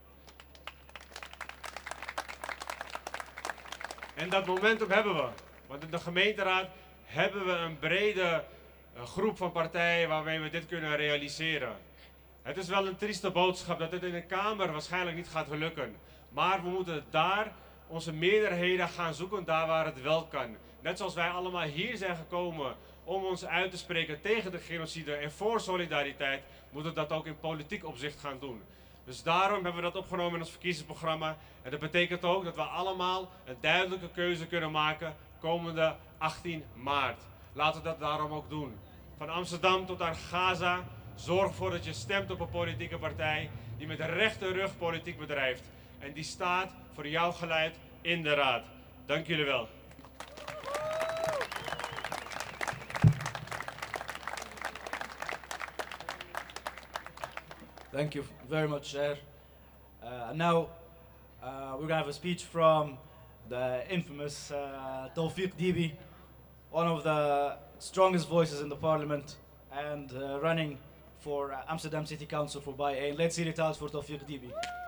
En dat momentum hebben we. Want in de gemeenteraad hebben we een brede groep van partijen waarmee we dit kunnen realiseren. Het is wel een trieste boodschap dat dit in de Kamer waarschijnlijk niet gaat lukken. Maar we moeten daar onze meerderheden gaan zoeken, daar waar het wel kan. Net zoals wij allemaal hier zijn gekomen om ons uit te spreken tegen de genocide en voor solidariteit, moeten we dat ook in politiek opzicht gaan doen. Dus daarom hebben we dat opgenomen in ons verkiezingsprogramma. En dat betekent ook dat we allemaal een duidelijke keuze kunnen maken komende 18 maart. Laten we dat daarom ook doen. Van Amsterdam tot aan Gaza, zorg ervoor dat je stemt op een politieke partij die met rechte rug politiek bedrijft. En die staat voor jouw geluid in de raad. Dank jullie wel. Thank you very much, Cher. And now we're going to have a speech from the infamous Tawfiq Dibi, one of the strongest voices in the parliament and running for Amsterdam City Council for Bay 1. Let's hear it out for Tawfiq Dibi.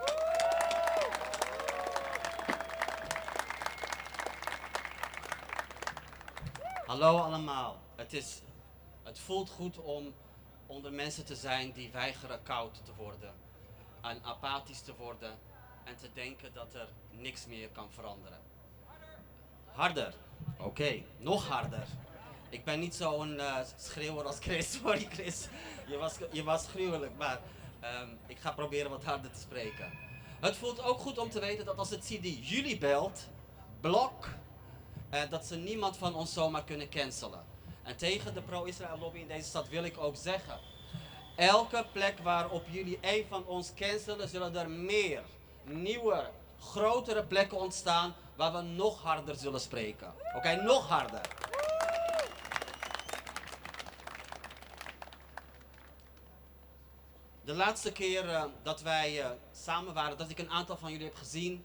Hallo allemaal. Het voelt goed om onder mensen te zijn die weigeren koud te worden en apathisch te worden en te denken dat er niks meer kan veranderen. Harder. Oké, nog harder. Ik ben niet zo'n schreeuwer als Chris. Sorry Chris, je was gruwelijk, maar ik ga proberen wat harder te spreken. Het voelt ook goed om te weten dat als het CD jullie belt, blok, dat ze niemand van ons zomaar kunnen cancelen. En tegen de pro-Israël lobby in deze stad wil ik ook zeggen, elke plek waarop jullie één van ons cancelen, zullen er meer, nieuwe, grotere plekken ontstaan waar we nog harder zullen spreken. Oké, nog harder. De laatste keer dat wij samen waren, dat ik een aantal van jullie heb gezien,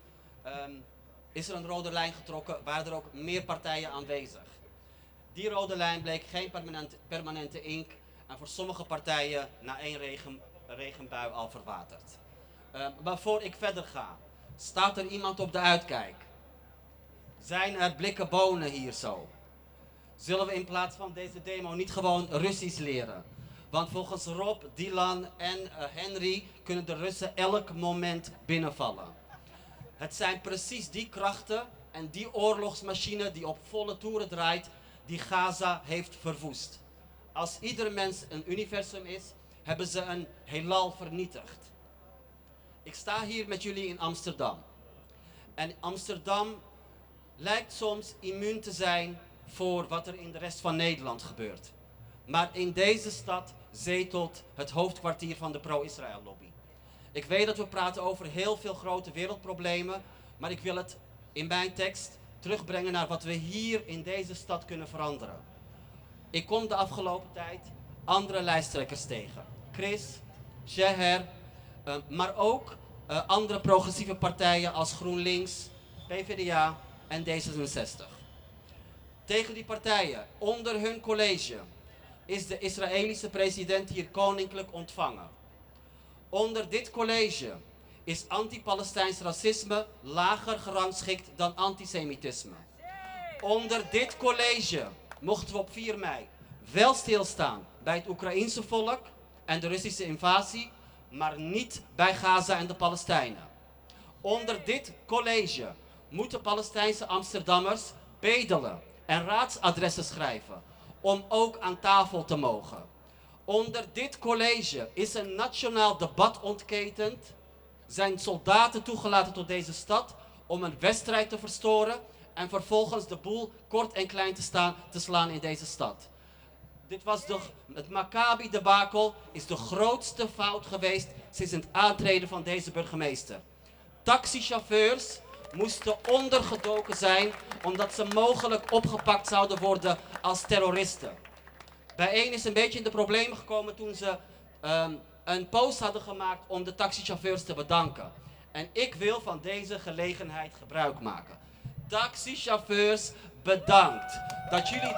is er een rode lijn getrokken, waren er ook meer partijen aanwezig. Die rode lijn bleek geen permanente ink en voor sommige partijen na één regenbui al verwaterd. Maar voor ik verder ga, staat er iemand op de uitkijk? Zijn er blikken bonen hier zo? Zullen we in plaats van deze demo niet gewoon Russisch leren? Want volgens Rob, Dylan en Henry kunnen de Russen elk moment binnenvallen. Het zijn precies die krachten en die oorlogsmachine die op volle toeren draait, die Gaza heeft verwoest. Als ieder mens een universum is, hebben ze een heelal vernietigd. Ik sta hier met jullie in Amsterdam. En Amsterdam lijkt soms immuun te zijn voor wat er in de rest van Nederland gebeurt. Maar in deze stad zetelt het hoofdkwartier van de pro-Israël lobby. Ik weet dat we praten over heel veel grote wereldproblemen, maar ik wil het in mijn tekst terugbrengen naar wat we hier in deze stad kunnen veranderen. Ik kom de afgelopen tijd andere lijsttrekkers tegen. Chris, Sheher, maar ook andere progressieve partijen als GroenLinks, PvdA en D66. Tegen die partijen, onder hun college, is de Israëlische president hier koninklijk ontvangen. Onder dit college is anti-Palestijns racisme lager gerangschikt dan antisemitisme. Onder dit college mochten we op 4 mei wel stilstaan bij het Oekraïense volk en de Russische invasie, maar niet bij Gaza en de Palestijnen. Onder dit college moeten Palestijnse Amsterdammers bedelen en raadsadressen schrijven om ook aan tafel te mogen. Onder dit college is een nationaal debat ontketend, zijn soldaten toegelaten tot deze stad om een wedstrijd te verstoren en vervolgens de boel kort en klein te slaan in deze stad. Het Maccabi-debakel is de grootste fout geweest sinds het aantreden van deze burgemeester. Taxichauffeurs moesten ondergedoken zijn omdat ze mogelijk opgepakt zouden worden als terroristen. Bijeen is een beetje in de problemen gekomen toen ze een post hadden gemaakt om de taxichauffeurs te bedanken. En ik wil van deze gelegenheid gebruik maken. Taxichauffeurs, bedankt dat jullie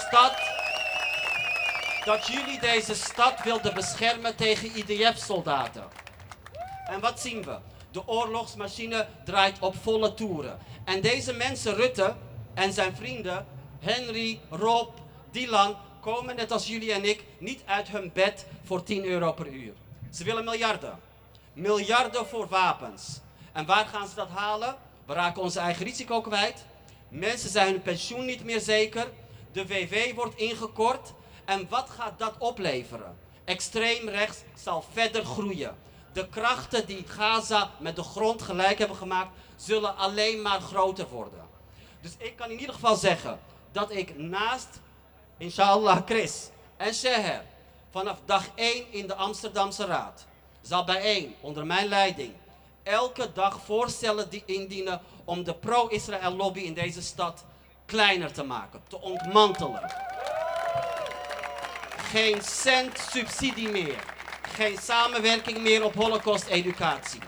deze stad wilden beschermen tegen IDF-soldaten. En wat zien we? De oorlogsmachine draait op volle toeren. En deze mensen, Rutte en zijn vrienden, Henry, Rob, Dylan, komen net als jullie en ik niet uit hun bed voor 10 euro per uur. Ze willen miljarden. Miljarden voor wapens. En waar gaan ze dat halen? We raken onze eigen risico kwijt. Mensen zijn hun pensioen niet meer zeker. De WW wordt ingekort. En wat gaat dat opleveren? Extreem rechts zal verder groeien. De krachten die Gaza met de grond gelijk hebben gemaakt, zullen alleen maar groter worden. Dus ik kan in ieder geval zeggen dat ik naast, inshallah, Chris en Sheher vanaf dag 1 in de Amsterdamse Raad zal bijeen onder mijn leiding elke dag voorstellen indienen om de pro-Israël lobby in deze stad kleiner te maken, te ontmantelen. Geen cent subsidie meer. Geen samenwerking meer op Holocaust-educatie.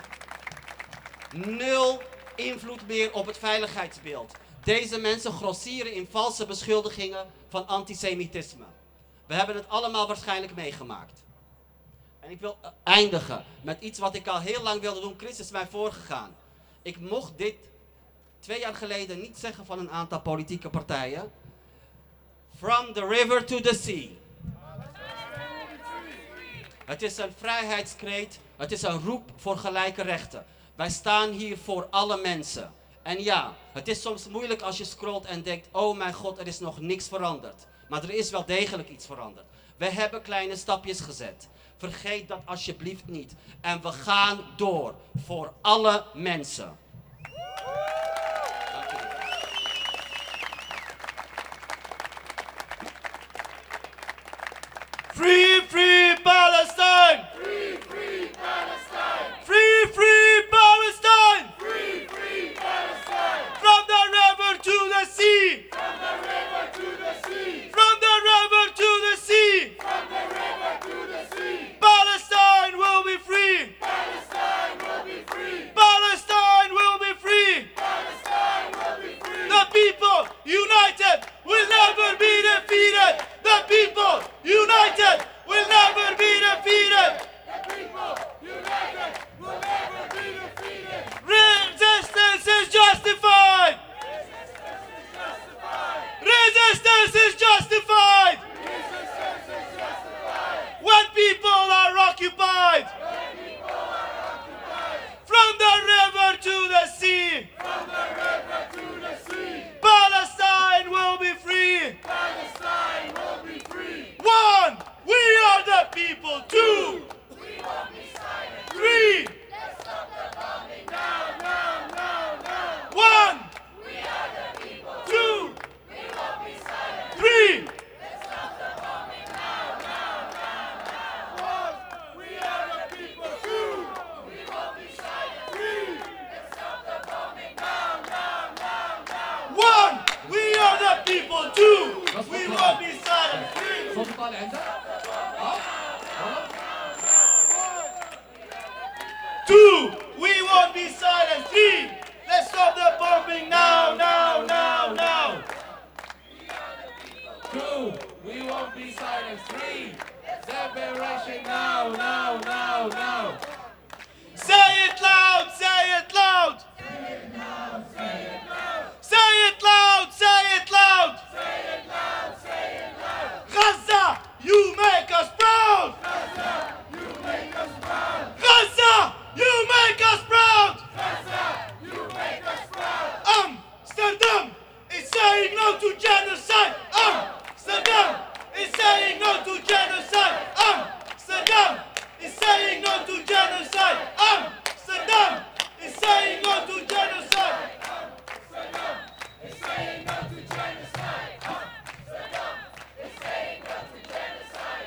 0 invloed meer op het veiligheidsbeeld. Deze mensen grossieren in valse beschuldigingen van antisemitisme. We hebben het allemaal waarschijnlijk meegemaakt. En ik wil eindigen met iets wat ik al heel lang wilde doen. Chris is mij voorgegaan. Ik mocht dit 2 jaar geleden niet zeggen van een aantal politieke partijen. From the river to the sea. Het is een vrijheidskreet. Het is een roep voor gelijke rechten. Wij staan hier voor alle mensen. En ja, het is soms moeilijk als je scrolt en denkt, oh mijn God, er is nog niks veranderd. Maar er is wel degelijk iets veranderd. We hebben kleine stapjes gezet. Vergeet dat alsjeblieft niet. En we gaan door voor alle mensen. Free, free Palestine! Free, free Palestine! Free, free Palestine! Free, free Palestine! From the river to the sea! From the river to the sea! From the river to the sea! From the river to the sea! Palestine will be free! Palestine will be free! Palestine will be free! Palestine will be free! The people united will never be defeated! The people united will never be defeated! The people united will never be defeated! Resistance is justified! Resistance is justified! Resistance is justified! When people are occupied! From the river to the sea! From the river to the sea! Palestine will be free! Palestine will be free! 1. We are the people! 2. We won't be silent! 3. Let's stop the bombing now, now, now, now! 1. We are the people! 2. We won't be silent! 3. Let's stop the bombing now, now, now, now! 1. We are the people! 2. We won't be silent! 3. Let's stop the bombing now, now, now, now! 1. We are the people! 2. We won't be silent! 2. We won't be silent! 3. Let's stop the bombing now, now, now, now! 2. We won't be silent. 3. Separation now, now, now, now. Say it loud! Say it loud! Say it loud! Say it loud! Say it loud! Say it loud! Say it loud! Say it loud! Gaza, you make us proud! Gaza, you make us proud! Gaza, you make us proud! Gaza, you make us proud! Amsterdam is saying no to genocide! Amsterdam is saying no to genocide! Amsterdam is saying no to genocide! Amsterdam is saying no to genocide! Amsterdam is saying no to genocide! Amsterdam is saying no to genocide!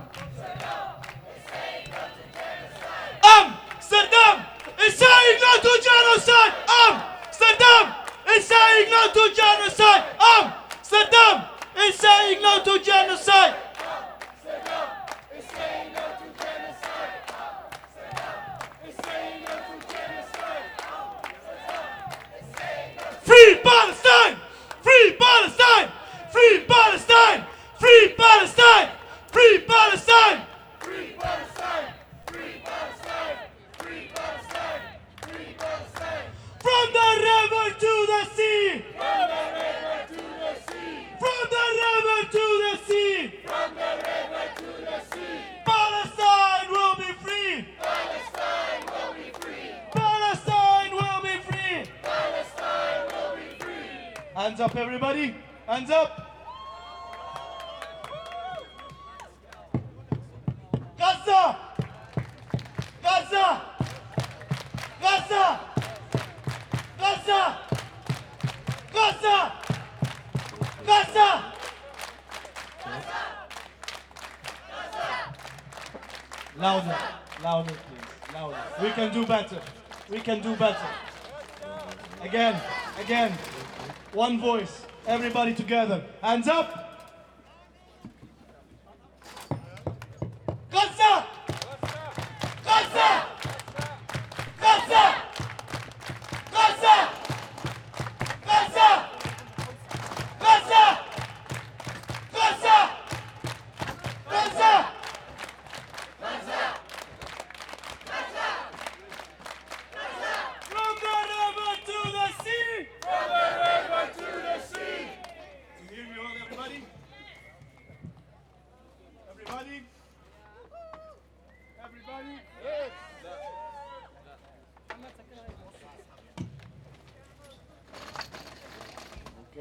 Amsterdam is saying no to genocide! Amsterdam is saying no to genocide! Amsterdam is saying no to genocide! Amsterdam is saying no to genocide! Amsterdam is saying no to genocide! Free Palestine! Free Palestine! Free Palestine! Free Palestine! Free Palestine! Free Palestine! Free Palestine! Free Palestine! Free Palestine! From the river to the sea! From the river to the sea! From the river to the sea! From the river to the sea! Palestine will be free! Palestine will be free! Palestine will be free! Palestine will be free! Hands up, everybody! Hands up! Gaza! Gaza! Gaza! Gaza! Gaza! Gaza! Louder, louder please, louder. We can do better. We can do better. Again, again. One voice. Everybody together. Hands up! Gaza!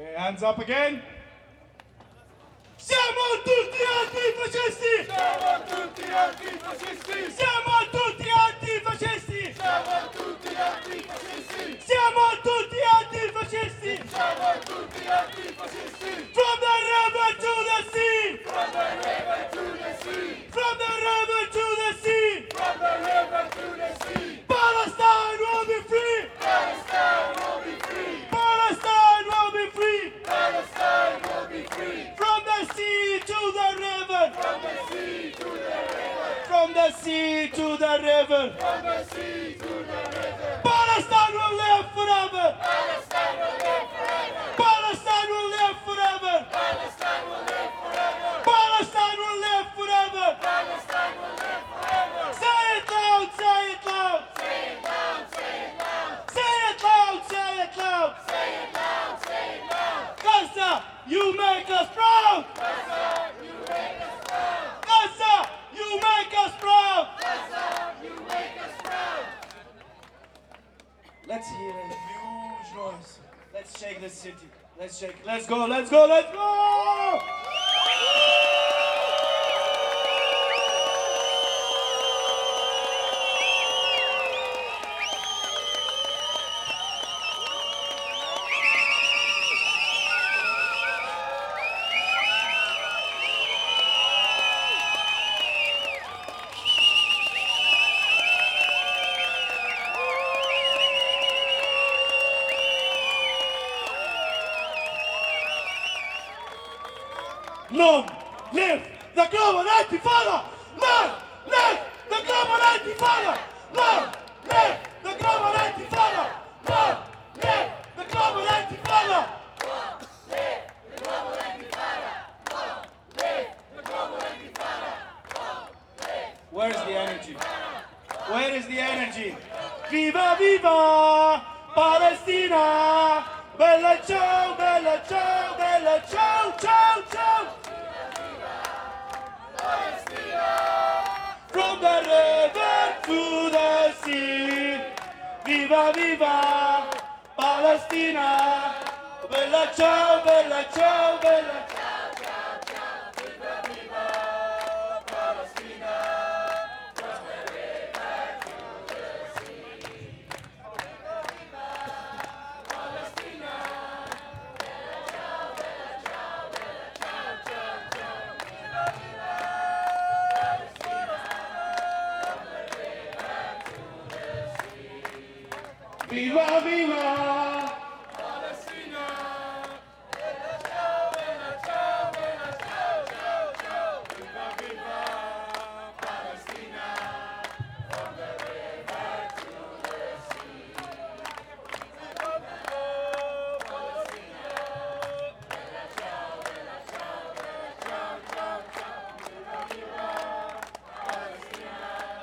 Okay, hands up again. Siamo tutti antifascisti! Siamo tutti antifascisti! Siamo tutti antifascisti! Siamo tutti antifascisti! Siamo tutti antifascisti! Siamo tutti antifascisti! From the river to the sea! From the river to the sea! From the river to the sea! From the river to the sea! Palestine will be free! Palestine will be free! Palestine will be free! Palestine will be free! From the sea to the river! From the sea to the river! From the sea to the river! From the sea to the river! Palestine will live forever! Palestine will live forever! Palestine will live forever! Palestine will live forever! Palestine will live forever! Palestine will live forever! Say it loud! Say it loud! Say it loud! Say it loud! Say it loud! Say it loud! Say it loud! Say it loud! Gaza, you make us proud! Gaza, you make us proud! Gaza, you make us proud! Gaza, you make us proud! Let's hear a huge noise. Let's shake this city. Let's shake. Let's go, let's go, let's go! Long live the global antifada! Long live the global antifada! Long live the global antifada! Long live the global antifada! Long live the global antifada! Long live the global antifada! Where is the energy? Where is the energy? Viva viva Palestina! Bella ciao, bella ciao, bella ciao, ciao, ciao! From the river to the sea, viva viva Palestina, bella ciao, bella ciao, bella ciao, ciao, ciao, viva viva Palestina, from the river to the sea, viva viva Palestina, bella ciao, bella ciao, bella ciao, ciao, ciao, viva viva. Viva, viva! Palestina! Bella ciao, bella ciao, bella ciao, ciao, ciao! Viva, viva! Palestina! From the river to the sea! Viva, viva! Palestina! Bella ciao, bella ciao, bella ciao, ciao, ciao! Viva, viva! Palestina!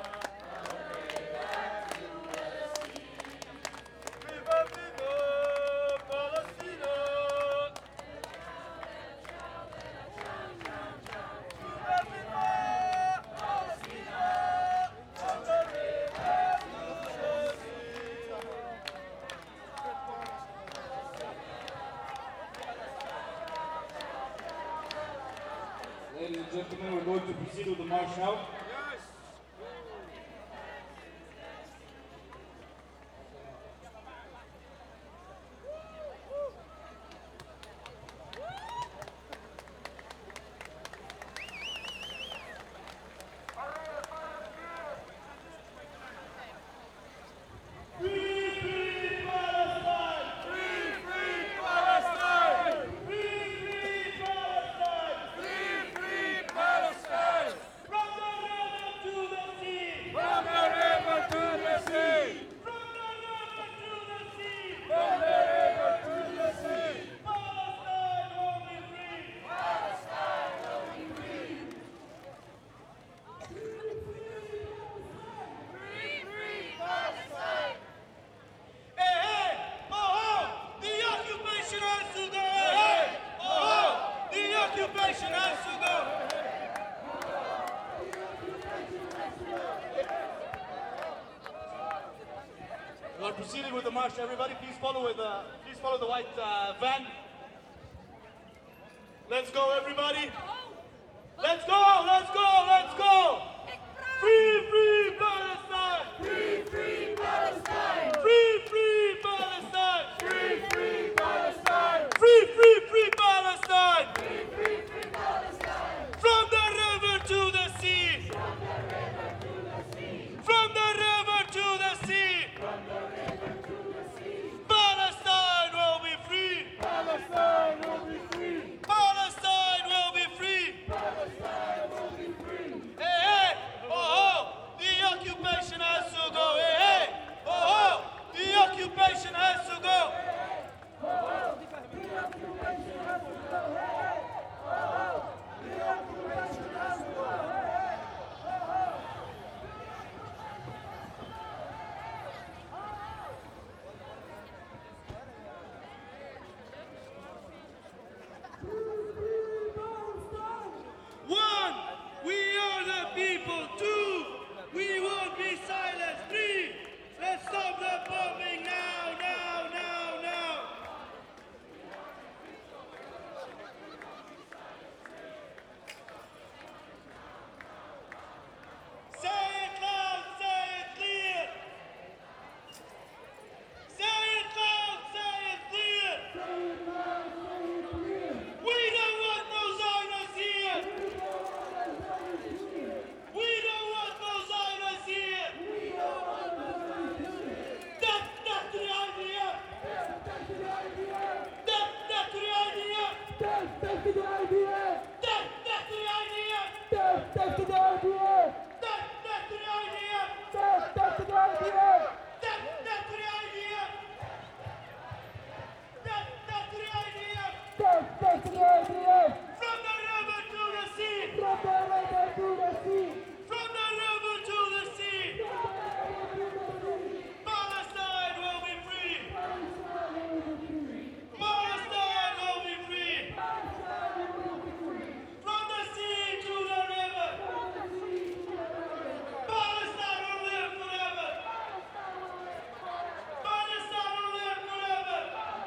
Ladies and gentlemen, we're going to proceed with the march now. We are proceeding with the march. Everybody, please follow the white van. Let's go, everybody. Let's go, let's go, let's go. Free, free Palestine. Free, free Palestine. Free, free Palestine. Free, free Palestine. Free, free, free Palestine. Free, free, free Palestine. From the river to the sea. From the river to the sea. From the river to the sea. Palestine will be free. Palestine will be free. Palestine will be free. Palestine will be free. Hey, hey, oh, oh, the occupation has to go. Hey, hey, oh, oh, the occupation has to go. Oh, oh, the occupation has to go. Hey, oh, oh, the occupation has to go. Hey, oh, oh. One, we are the people. Two, we won't be silent. Three, let's stop the bombing now, now, now, now. Say it loud, say it clear. Say it loud, say it clear. We don't want no Zionists here. We don't want no Zionists here. Death to the IDF. Death to the IDF. Death to the IDF. Death to the IDF. Death to the IDF. Death to the IDF. Death to the IDF. Death to the IDF. Death to the IDF. Death to the IDF. Death to the IDF. From the river to the sea. From the river to the sea. From the river to the sea. Palestine will be free. Palestine will be free. From the sea to the river. Palestine will live forever. Palestine will live forever.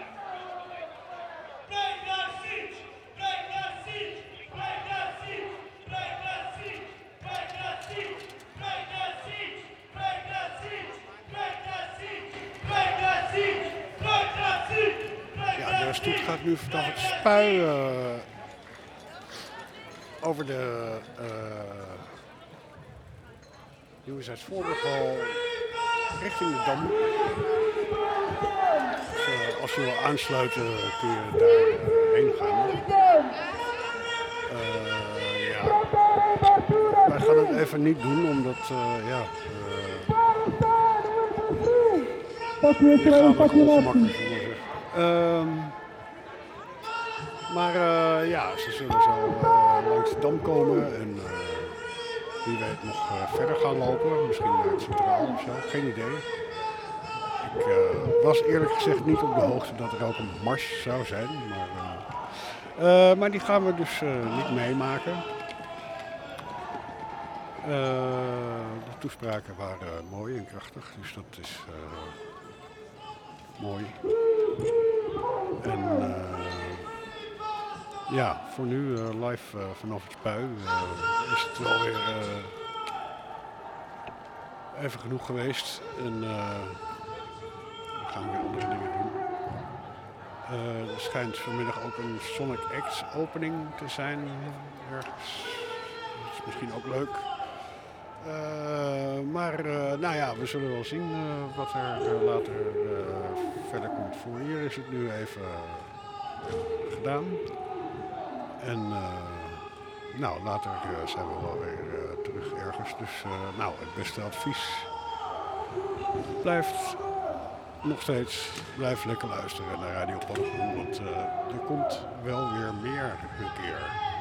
Break that siege. Break that siege. Break that siege. Break that siege. Break that siege. Break that siege. Break that siege. Break that siege. Break that siege. Break that siege. Ja, de stoet gaat nu vanaf het spui over de Nieuwezijdsvoorburghal richting de Dam. Dus, als je wil aansluiten kun je daarheen gaan. Ja. Wij gaan het even niet doen omdat maar ja, ze zullen zo langs de Dam komen en wie weet nog verder gaan lopen. Misschien naar het Centraal of zo, geen idee. Ik was eerlijk gezegd niet op de hoogte dat er ook een mars zou zijn. Maar die gaan we dus niet meemaken. De toespraken waren mooi en krachtig, dus dat is mooi. En ja, voor nu live vanaf het spui is het wel weer even genoeg geweest. En we gaan weer andere dingen doen. Er schijnt vanmiddag ook een Sonic Acts opening te zijn ergens. Dat is misschien ook leuk. Maar nou ja, we zullen wel zien wat er later verder komt. Voor hier is het nu even gedaan. En nou, later zijn we wel weer terug ergens. Dus nou, het beste advies blijft nog steeds, blijf lekker luisteren naar Radio Paddenstoel. Want er komt wel weer meer een keer.